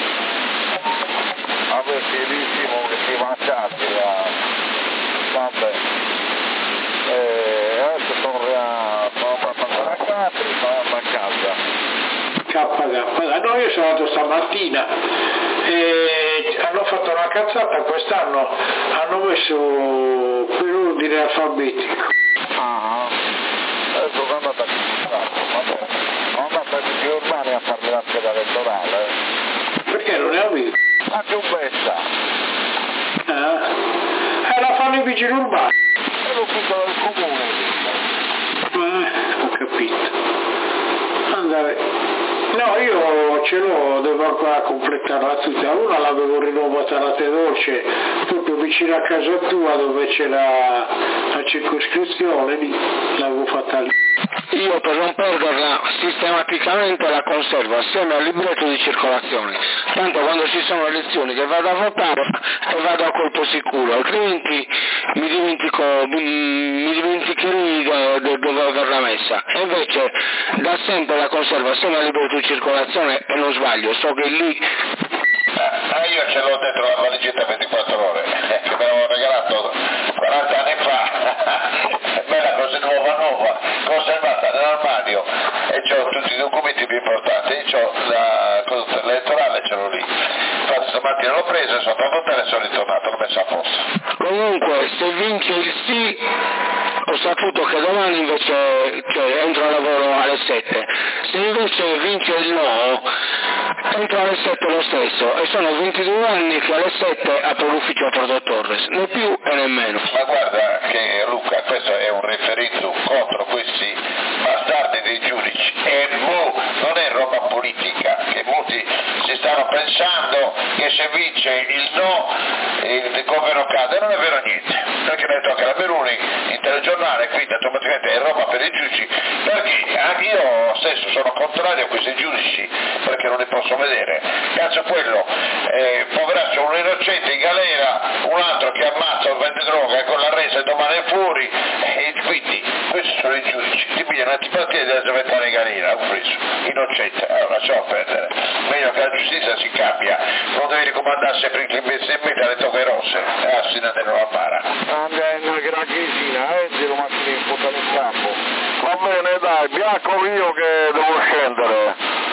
Avvertidissimo che si mangiati a... Vabbè. E adesso sono, ria... sono andato a prendere la cappe e sono andato a casa. K K, no, io sono andato stamattina e hanno fatto una cazzata, quest'anno hanno messo per ordine alfabetico. Ah, adesso sono andato a casa, vabbè. Sono andato a Gigi Urbani a farmi la scheda elettorale. Perché non ne ho visto? A Giumbetta. Ah, eh, la fanno i vigili urbani. È l'ufficio del comune. Eh, ho capito. Andare. No, io ce l'ho, devo ancora completarla tutta. Una l'avevo rinnovata la Te Dolce, proprio vicino a casa tua dove c'è la, la circoscrizione, lì l'avevo fatta lì. Io per non perderla sistematicamente la conservo assieme al libretto di circolazione, tanto quando ci sono elezioni che vado a votare e vado a colpo sicuro, altrimenti mi dimentico, mi dimenticherei dove averla messa, e invece da sempre la conservo assieme al libretto di circolazione e non sbaglio, so che lì... Ah, io ce l'ho dentro la valigetta ventiquattro ore, che me l'hanno regalato quaranta anni fa, è bella cosa nuova nuova, conservata nell'armadio, e ho tutti i documenti più importanti, io ho la cosa elettorale, ce l'ho lì, infatti stamattina l'ho presa, sono andato a votare e sono ritornato, l'ho messa a posto. Comunque se vince il sì ho saputo che domani invece cioè, entro a lavoro alle sette, se invece vince il no entro alle sette lo stesso, e sono ventidue anni che alle sette apro l'ufficio a Porto Torres, né più e né meno. Ma guarda che Luca, questo è un referendum contro questi bastardi dei giudici, e boh, non è roba politica, che molti si stanno pensando che se vince il no il governo cade, non è vero niente, perché ne tocca la Meloni in telegiornale, quindi automaticamente è roba per i giudici, perché anche io stesso sono contrario a questi giudici, perché non li posso vedere, cazzo quello, eh, poveraccio, un innocente in galera, un altro che ammazza o vende droga e con la resa e domani è fuori, e quindi questi sono i giudici, ti pigliano antipatia e devono mettere in galera, un preso, innocente, allora lasciamo perdere, meglio che la giustizia si cambia, non devi ricomandare sempre in investimento alle toghe rosse, e a Sinade non la para. Andiamo in una gracchesina, eh, zio Massimo, buttare in campo. Va bene, dai, bianco io che devo scendere.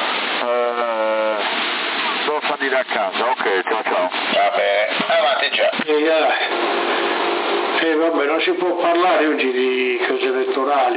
Eh, devo salire a casa, ok, ciao ciao. Vabbè, avanti già. E, eh, e vabbè, non si può parlare oggi di cose elettorali,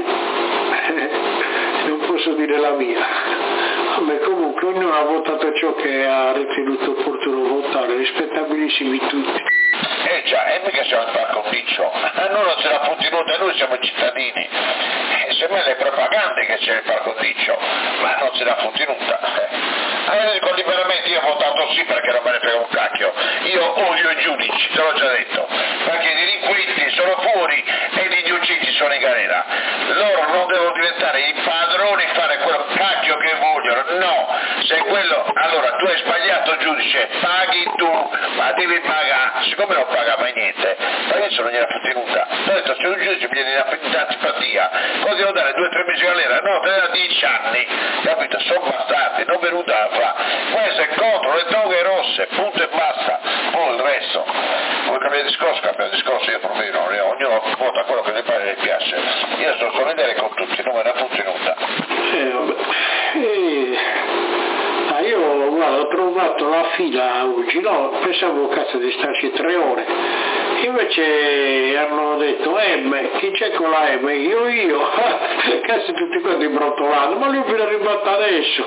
non posso dire la mia. Vabbè, comunque ognuno ha votato ciò che ha ritenuto opportuno votare, rispettabilissimi tutti. Eh già, e mica siamo il par condicio, a noi non ce l'ha puntinuta, noi siamo cittadini, e semmai le propagande che c'è il par condicio, ma non ce l'ha puntinuta. Allora dico liberamente, io ho votato sì perché non me ne frega un cacchio, io odio i giudici, te l'ho già detto, perché i delinquenti sono fuori e gli innocenti sono in galera, loro non devono diventare i padroni e fare quello cacchio che vogliono, no, se quello, allora tu hai sbagliato giudice, paghi tu, ma devi pagare, siccome non paga mai niente, ma io non gliela tenuta, ho detto se un giudice mi viene in antipatia, poi devo dare due o tre mesi di galera, no, te ne da dieci anni, capito, sono bastardi, non venuta a fa, questo è contro le toghe rosse, punto e basta, poi il resto, vuoi cambiare discorso, cambia discorso, io proprio non, ognuno vota quello che gli pare e gli piace, io sono solidale con tutti, non me ne ha tenuta. Eh, vabbè. Eh, ah, io guarda, ho trovato la fila oggi, no, pensavo cazzo di starci tre ore, invece hanno detto M, chi c'è con la M? Io io, cazzo tutti quanti brontolando, ma lui viene arrivato adesso.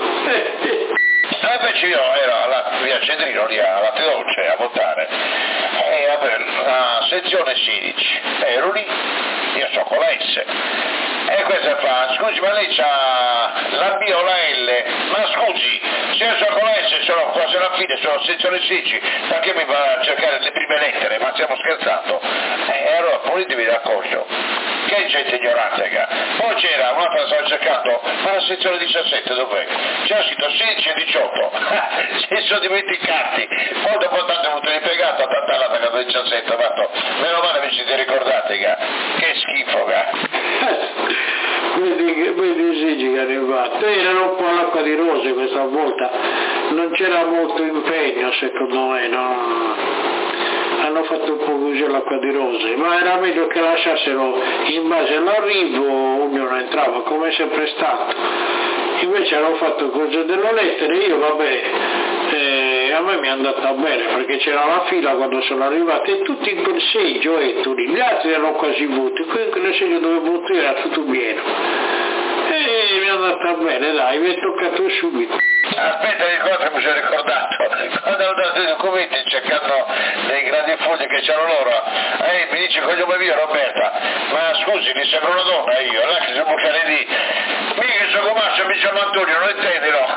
E invece io ero alla via Cedrino lì alla Teoce a votare, e vabbè, la sezione sedici, ero lì, io so con la S. E questa fa, scusi ma lei c'ha la B o la L, ma scusi, se io sono con la S sono quasi alla fine, sono sezione sedici, perché mi va a cercare le prime lettere, ma stiamo scherzando? E allora poi devi raccogliere, che gente ignorante, raga. Poi c'era un'altra che stava cercando, ma la sezione diciassette dov'è? C'era scritto sedici e diciotto, si sono dimenticati, poi dopo tanto è venuto ripiegato, tanta l'ha attaccato diciassette, fatto, meno male vi siete ricordati, raga. Che schifo, raga. Vedi, vedi sì che è arrivato, erano un po' all'acqua di rose questa volta, non c'era molto impegno secondo me, no? Hanno fatto un po' così all'acqua di rose, ma era meglio che lasciassero in base all'arrivo, ognuno entrava come è sempre stato, invece hanno fatto cose delle lettere, io vabbè, eh, a me mi è andata bene perché c'era la fila quando sono arrivati e tutti in quel seggio e tutti, gli altri erano quasi vuoti, qui in quel seggio dove voto era tutto pieno e mi è andata bene, dai, mi è toccato subito. Aspetta, ricordo, mi sono ricordato, quando hanno dato i documenti cercando dei grandi fogli che c'erano loro, eh, mi dice cognome mio Roberta, ma scusi, mi sembra una donna io, là che siamo bucare lì, mica sono comaccio, mi chiamo Antonio, non intendi no?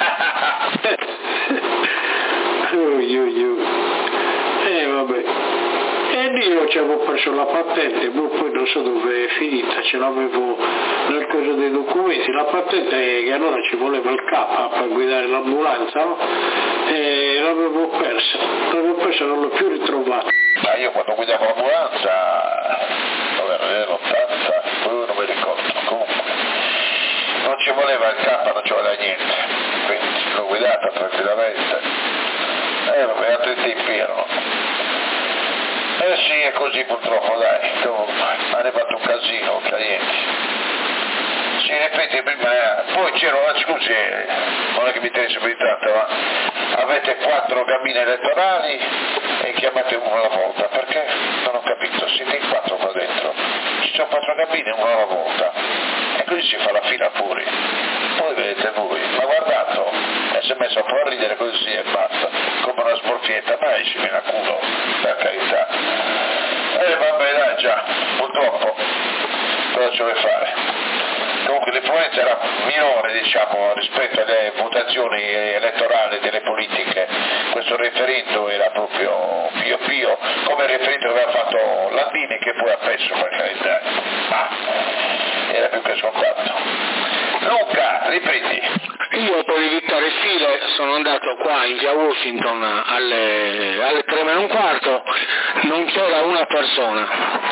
Ui, ui, ui. Eh vabbè, e lì io ci avevo perso la patente, boh, poi non so dove è finita, ce l'avevo nel coso dei documenti, la patente è che allora ci voleva il K per guidare l'ambulanza, no? E l'avevo persa, l'avevo persa, non l'ho più ritrovata. Ma io quando guidavo l'ambulanza, dove era nell'ottanta, poi non mi ricordo, comunque, non ci voleva il K, non ci voleva niente, quindi l'ho guidata tranquillamente. Eh vabbè, altri tempi erano. Eh sì, è così purtroppo, dai, comunque, hanno fatto un casino, clienti. Si ripete prima, poi c'erano, scusi, non è che mi interessa più di tanto, ma avete quattro cabine elettorali e chiamate uno alla volta, perché? Non ho capito, siete in quattro qua dentro, ci sono quattro cabine, uno alla volta, e così si fa la fila fuori, poi vedete voi, ma guardato, e si è messo a far ridere così e basta, come una sporfietta, ma esci viene a culo, per carità. E eh, vabbè dai già, purtroppo, cosa ci vuoi fare? Comunque l'influenza era minore diciamo rispetto alle votazioni elettorali delle politiche, questo referendum era proprio pio pio come il referendum che aveva fatto Landini che poi ha perso per carità, ma era più che scontato. Luca, riprendi. Io per evitare file sono andato qua in via Washington alle, alle tre meno un quarto, non c'era una persona.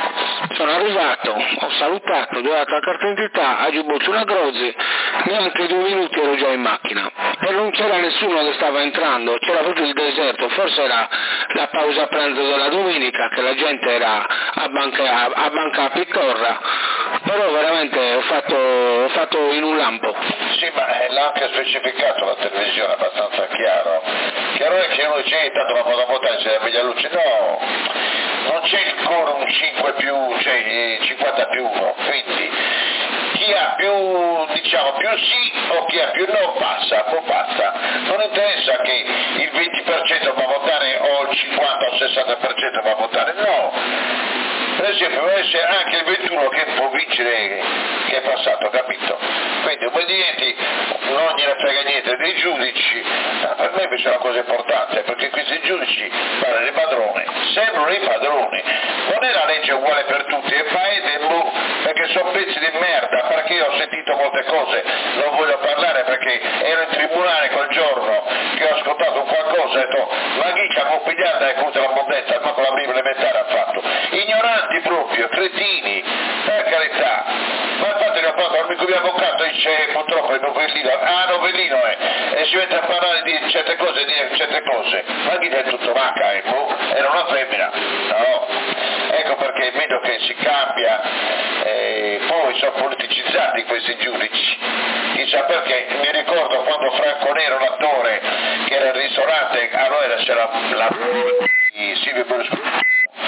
Sono arrivato, ho salutato, ho dato la carta d'identità, ha giubbotto una Grozzi, neanche due minuti ero già in macchina e non c'era nessuno che stava entrando, c'era proprio il deserto, forse era la pausa pranzo della domenica che la gente era a banca a, banca a Pittorra, però veramente ho fatto, ho fatto in un lampo. Sì, ma l'ha anche specificato la televisione abbastanza chiaro. Chiaro è che uno dice tanto la posso votare se la media luce, no, non c'è il quorum cinque più, cioè cinquanta più uno, quindi chi ha più, diciamo, più sì o chi ha più no passa, o passa. Non interessa che il venti per cento va a votare o il cinquanta o il sessanta per cento va a votare, no. Per esempio può essere anche il ventuno che può vincere, che è passato, capito? Quindi obbedienti non gliene frega niente dei giudici, ma per me invece è una cosa importante, perché questi giudici parlano di padrone, sembrano i padroni, non è la legge uguale per tutti, è paese boh, perché sono pezzi di merda, perché io ho sentito molte cose, non voglio parlare perché ero in tribunale quel giorno che ho ascoltato qualcosa e ho detto, ma chi ci ha pigliata e contro la mondezza, ma con la Bibbia elementare ha fatto, ignoranti proprio, cretini, per carità, ma infatti ne ho fatto un amico mio avvocato, dice purtroppo è Novellino, ah Novellino è, e si mette a parlare di certe cose, di certe cose, ma chi è tutto vacca, eh, boh, era una femmina, no, ecco perché è meglio che si cambia, eh, poi sono politicizzati questi giudici, chissà perché, mi ricordo quando Franco Nero, l'attore, che era il ristorante, allora c'era la di Silvio Berlusconi,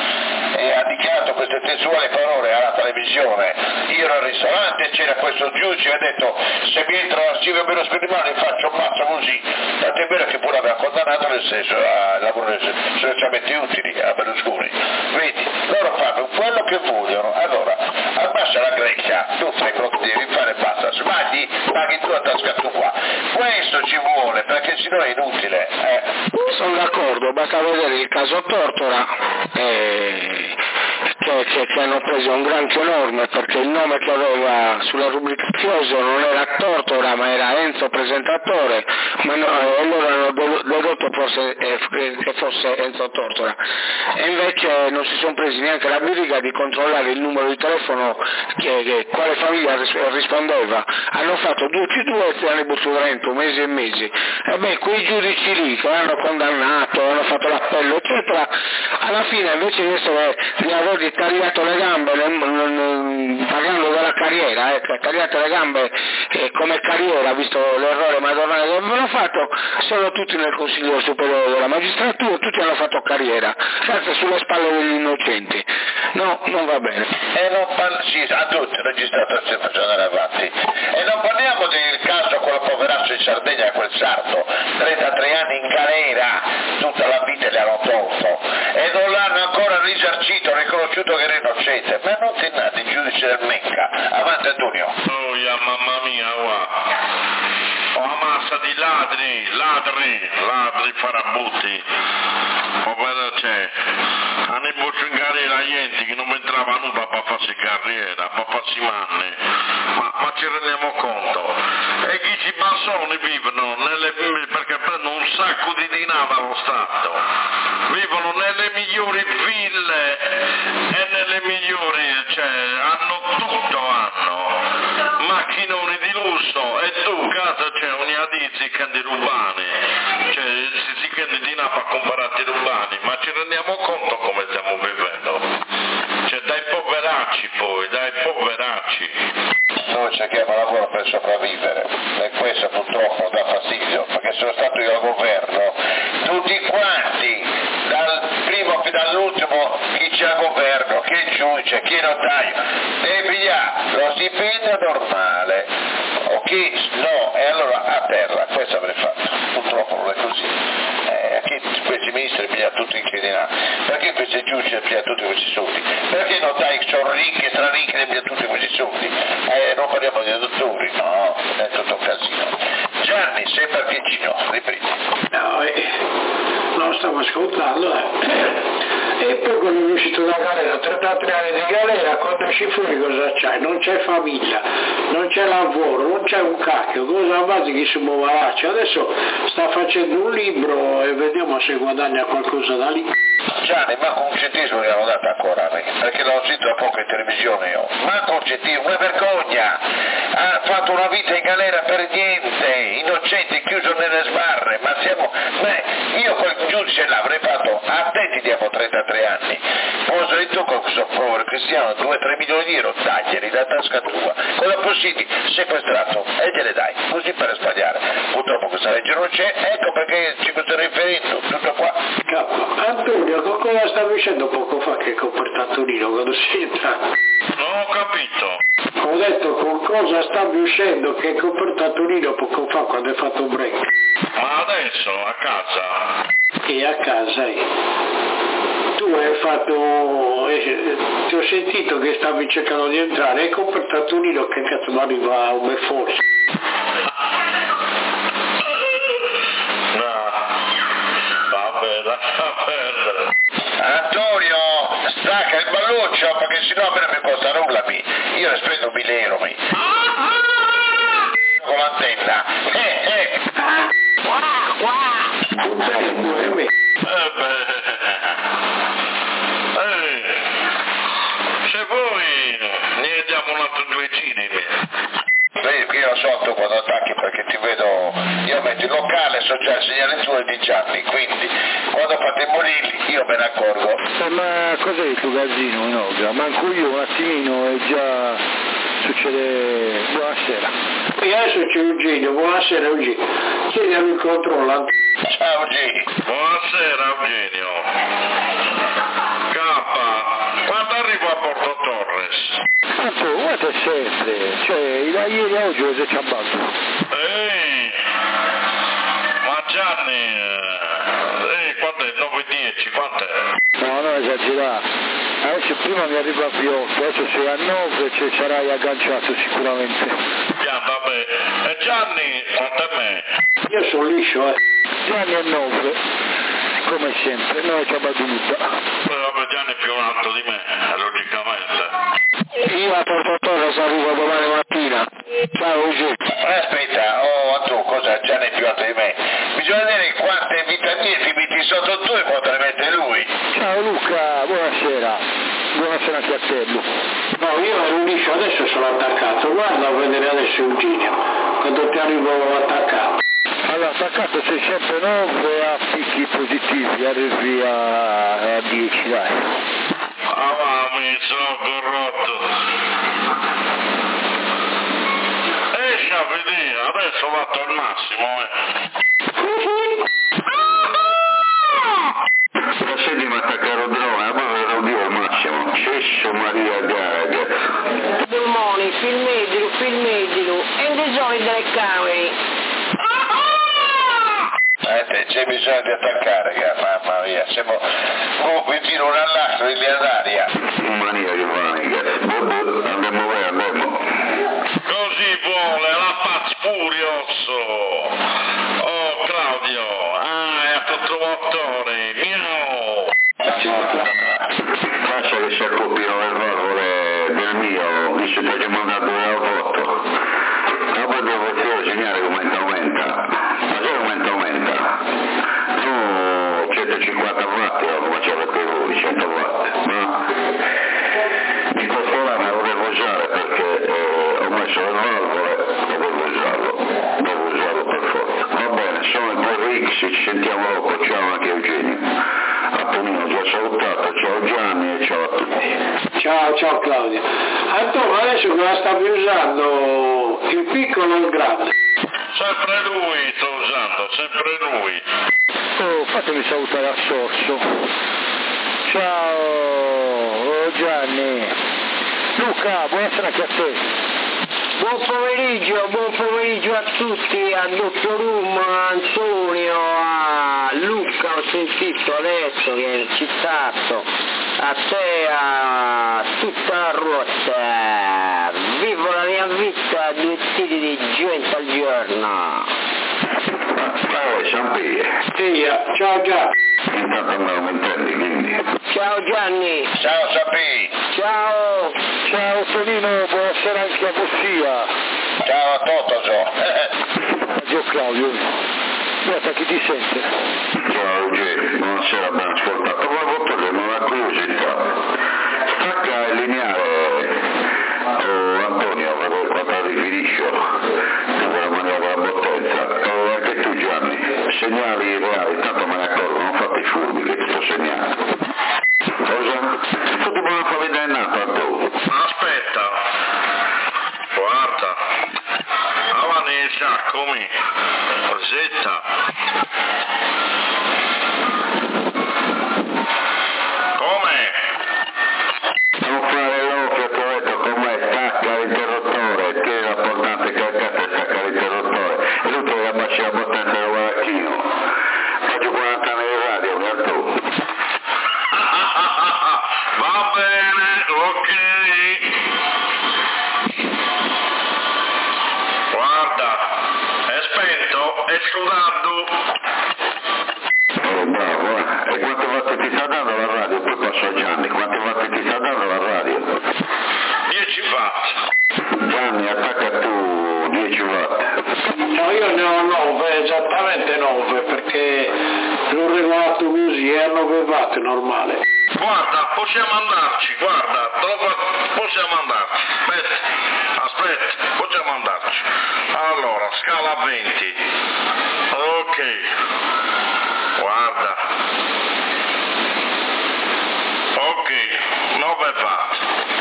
e ha dichiarato queste testuali parole alla televisione, io ero al ristorante, c'era questo giudice e ha detto se mi entra Silvio Berlusconi in mano faccio pazzo così, tant'è vero che pure aveva condannato nel senso a lavoro socialmente utili a Berlusconi, vedi, loro fanno quello che vogliono, allora abbassa la greccia, tu fai quello che devi fare e basta, sbagli, paghi tu la tasca tua, questo ci vuole perché sennò è inutile. Eh. Sono d'accordo, basta vedere il caso Tortora, eh, che, che, che hanno preso un granchio enorme perché il nome che aveva sulla rubrica Chioso non era Tortora ma era Enzo Presentatore, ma no, eh, loro hanno dedotto forse eh, che fosse Enzo Tortora e invece non si sono presi neanche la briga di controllare il numero di telefono che, che quale famiglia rispondeva, hanno fatto due più due e hanno buttato dentro mesi e mesi, e beh quei giudici lì che hanno condannato, hanno fatto l'appello eccetera, alla fine invece di essere di avergli tagliato le gambe, le, le, parlando della carriera, eh, tagliato le gambe eh, come carriera, visto l'errore madornale che avevano fatto, sono tutti nel Consiglio Superiore della Magistratura, tutti hanno fatto carriera, senza sulle spalle degli innocenti, no, non va bene. E non parli, sì, a tutti, registrato sempre facendo andare avanti, e non parliamo del caso con la poveraccio in Sardegna, quel sarto, trentatré anni in galera, tutta la vita le hanno tolto, e non l'hanno ancora risarcito, riconosciuto che era innocente, ma non ti nati il giudice del Mecca. Avanti Antonio. Oh, yeah, mamma mia, qua. Ho una massa di ladri, ladri, ladri farabutti. Povera c'è. Hanno imbucciungare la gente che non entravano per farsi carriera, per farsi manne. Ma, ma ci rendiamo conto. E chi ci bassoni vivono nelle, perché prendono un sacco di denaro allo Stato. Vivono nelle migliori ville e nelle migliori, cioè hanno tutto, hanno macchinoni di lusso e tu casa c'è ogni adizi che di rubani, cioè si si che di denaro per comprare rubani, ma ci rendiamo conto come stiamo vivendo, cioè dai poveracci poi, dai poveracci. Noi cerchiamo lavoro per sopravvivere e questo purtroppo dà fastidio perché sono stato io al governo, tutti quanti, dal primo fino all'ultimo, chi c'è al governo, chi è il giudice, chi è il notaio, deve pigliare lo stipendio normale, o chi no, e allora a terra, questo avrei fatto, purtroppo non è così. Eh, chi questi ministri pigliano tutti i credinati, perché questi giudici pigliano tutti questi soldi? Perché i notai sono ricchi e stra ricchi e pigliano tutti questi soldi? Eh, non parliamo di dottori, no, è tutto un casino. Gianni, sei parcheggino, ripreti. No, eh, non stavo ascoltando, eh. E poi quando è uscito da galera, trentatré anni di galera, quando esci fuori cosa c'hai? Non c'è famiglia, non c'è lavoro, non c'è un cacchio, cosa avanti che si muovaraccia? Adesso sta facendo un libro e vediamo se guadagna qualcosa da lì. Gianni, ma con un centesimo gli hanno dato ancora a me, perché l'ho sentito da poco in televisione io, ma Concettino, una vergogna, ha fatto una vita in galera per niente, innocente, chiuso nelle sbarre, ma siamo, beh, io quel giudice l'avrei fatto, a te ti diamo trentatré anni, posso di tu con questo povero cristiano, due tre milioni di euro, daglieli da tasca tua, cosa possibile, sequestrato, e gliele dai, così per sbagliare, purtroppo questa legge non c'è, ecco perché c'è questo referendum, tutto qua. Capo. Antonio, cosa stavi dicendo poco fa che hai comportato Nino quando sei entrato? Non ho capito. Ho detto con cosa stavi uscendo che hai comportato Nino poco fa quando hai fatto un break. Ma adesso a casa? E a casa, eh. Tu hai fatto, eh, ti ho sentito che stavi cercando di entrare, hai comportato Nino che cazzo mi arriva a un bel forse. Antonio, stacca il balluccio perché sennò a me non mi costa nulla, mi. Io ne spendo mille euro, mi. Con l'antenna. Eh, eh. Eh beh. Eh. Se vuoi ne diamo un altro due giri. Vedi, io sotto quando attacchi perché ti vedo, io metto il locale, so già il segnale tuo di Gianni, quindi quando fate i morilli io me ne accorgo. Eh, ma cos'è il tuo casino in Ogra? Manco io un attimino e già succede. Buonasera. E adesso c'è Eugenio, buonasera Eugenio, chiediamo il controllo. Ciao Eugenio. Buonasera Eugenio. K, quando arrivo a Porto Torres? Tanto, guarda sempre, cioè da ieri a oggi cosa ci ha battuto? Ehi, ma Gianni, ehi, quanto è? nove dieci, quanto è? No, non esagerare. Adesso prima mi arriva a Piotto, adesso sei a nove, cioè sarai agganciato sicuramente. Yeah, vabbè. E Gianni, quanto è me? Io sono liscio, eh. Gianni è nove, come sempre, noi ci abbiamo battuto. Eh, vabbè, Gianni è più alto di me, logicamente. Io a Porto Torres arrivo domani mattina. Ciao Eugenio. Aspetta, oh tu cosa Gianni è più alto di me? Bisogna vedere quante vitamine ti metti sotto tu e quanto ne mette lui. Ciao Luca, buonasera. Buonasera anche a te Luca. No, io ero liscio, adesso sono attaccato. Guarda a vedere adesso Eugenio, quando ti arrivo attaccato. Allora, attaccato sei sempre nove a picchi positivi, arrivi a, a dieci, dai. Ah, ma mi sono corrotto. Esci a vedere, adesso vado al massimo, eh. Senti, ma attaccare un drone, ma non dio al massimo. Cesso Maria Gaga. Polmoni, filmedilo, filmedilo, e dei suoni delle camere. Eh, c'è bisogno di attaccare, che mamma mia, siamo oh, qui tiro un allastro in linea d'aria. Mania di panica. Andiamo vai, andiamo. Così vuole la Paz Furioso. Oh Claudio, ah, è a tutto motore, miau. Faccia che si accoppino le valvole del mio, dice che ci mandato una foto. Dopo devo segnare come aumenta. Ma se aumenta aumenta. Tu centocinquanta watt, come c'era per voi, cento watt. Ma in questo ramo lo devo usare perché eh, ho messo le valvole, lo devo usarlo. Devo usarlo per forza. Va bene, sono il due X, ci sentiamo dopo. Ciao anche Eugenio. Antonino già salutato, ciao Gianni e ciao a tutti. Ciao, ciao Claudio. Antonio, adesso cosa stavi usando? Il piccolo o il grande? Sempre lui sto usando, sempre lui. Oh, fatemi salutare a Sorso. Ciao oh, Gianni. Luca, buonasera anche a te. Buon pomeriggio, buon pomeriggio a tutti, a dottor Um, a Antonio, a Luca, ho sentito adesso che è citato, a te, a tutta la ruota, vivo la mia vita, due tiri di gente al giorno. Ciao Ciampi. Sì, ciao Gianni. Intanto andavo mentelli, quindi. Ciao Gianni. Ciao Sapì. Ciao. Ciao Tonino, buonasera anche a Bossia. Ciao a Totoso. Addio Claudio. Guarda chi ti sente. Ciao Eugenio, buonasera, ben ascoltato. Ma voto che non ha curiosità. Stacca il guarda, avanti il sacco mi, cosetta. Come? Non fare l'occhio, ti ho detto com'è, stacca l'interruttore, tieni la portante caricata e stacca l'interruttore. E tu ti abbassi la potenza del guaracchino. Faccio quaranta anni di radio, per tu. Va bene, ok. Guarda, è spento, è sudato. Eh, bravo, eh. E quante volte ti sta dando la radio? Poi passo a Gianni, quante volte ti sta dando la radio? dieci watt. Gianni, attacca tu dieci watt. No, io ne ho nove, esattamente nove, perché l'ho regolato così, è a nove watt normale. Guarda, possiamo andarci, guarda, dopo possiamo andarci. Aspetta, aspetta, possiamo andarci. Allora, scala venti. Ok. Guarda. Ok, nove watt.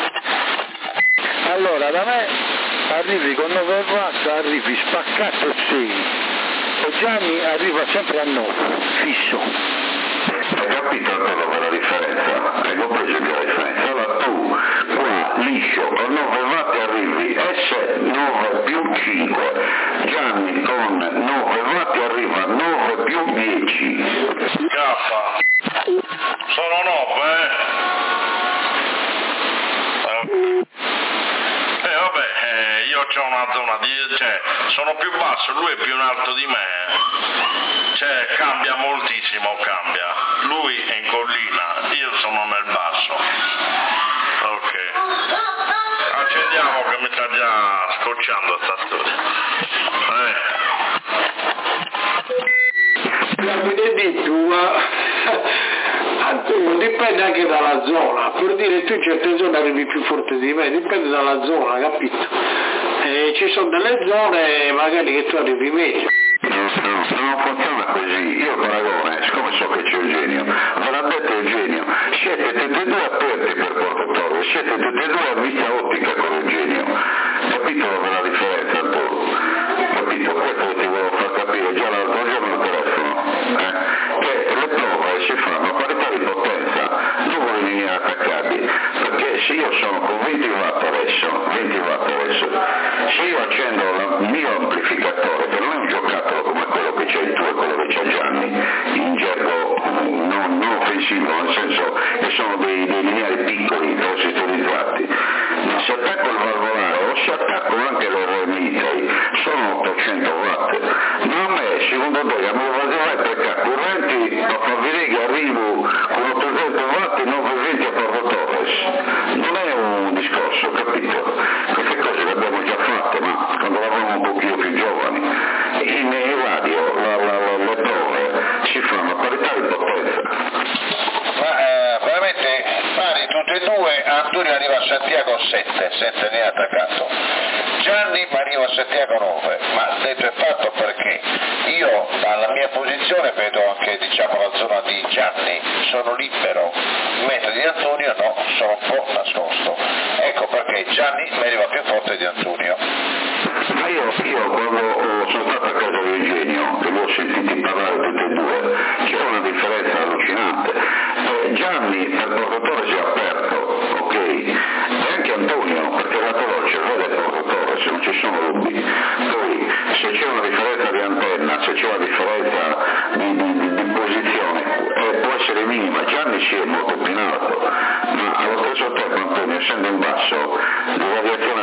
Allora, da me arrivi con nove watt, arrivi spaccato sei, e Gianni arriva sempre a nove, fisso. Hai capito allora la differenza? Hai compreso che la differenza? Allora tu, qua, liscio, con nove watt arrivi S nove più cinque, Gianni con nove watt arriva nove più dieci. Caffa. Sono nove, eh? Eh vabbè, eh, io ho una zona di, cioè, sono più basso, lui è più in alto di me, cioè cambia moltissimo, cambia, lui è in collina, io sono nel basso, ok, accendiamo che mi sta già scocciando sta storia, eh. L'avete detto, ma Antonio, dipende anche dalla zona, per dire tu in certe zone arrivi più forte di me, dipende dalla zona, capito? E ci sono delle zone magari che tu arrivi meglio. No, no, non funziona così, io paragone, siccome so che c'è Eugenio, ve l'ha detto Eugenio, siete tutti e due aperti per Porto Torre, siete tutti e due a vista ottica con Eugenio, capito la differenza tu? Capito? Questo ti volevo far capire già l'altro giorno al telefono, eh? Che le prove si fanno a parità di potenza, non vuoi venire attaccati, perché se io sono con venti watt adesso, venti watt adesso, se io accendo il mio amplificatore, che non è un giocattolo come quello che c'è tu e quello che c'è Gianni, in gergo non, non offensivo, nel senso che sono dei, dei lineari piccoli, transistorizzati, ma se attacco il valvolare o se attacco anche l'R M I, sono ottocento watt, ma a me, secondo te, che mi vai perché correnti a far vedere che arrivo con ottocento watt e novecentoventi a Porto Torres, non è un discorso, capito? Queste cose le abbiamo già fatte, ma quando eravamo un pochino più giovani, in radio la, la, la, le prove si fanno a parità di potenza. Ma eh, veramente pari tutti e due, Antonio arriva a Santiago sette, sette ne ha attaccato, Gianni arriva a Santiago nove, ma detto e fatto perché io dalla mia posizione vedo anche diciamo la zona di Gianni, sono libero, mentre di Antonio no, sono un po' nascosto, ecco perché Gianni mi arriva più forte di Antonio. Ma io, io quando sono stato a casa di Eugenio, che li ho sentiti parlare tutti e due, c'è una differenza allucinante. Eh, Gianni per prototore si è aperto, ok? E anche Antonio, perché la veloce vede il prototore, se non ci sono dubbi. Poi se c'è una differenza di antenna, se c'è una differenza di, di, di posizione, eh, può essere minima. Gianni si è molto più in alto, ma allo stesso tempo Antonio, essendo in basso, le variazioni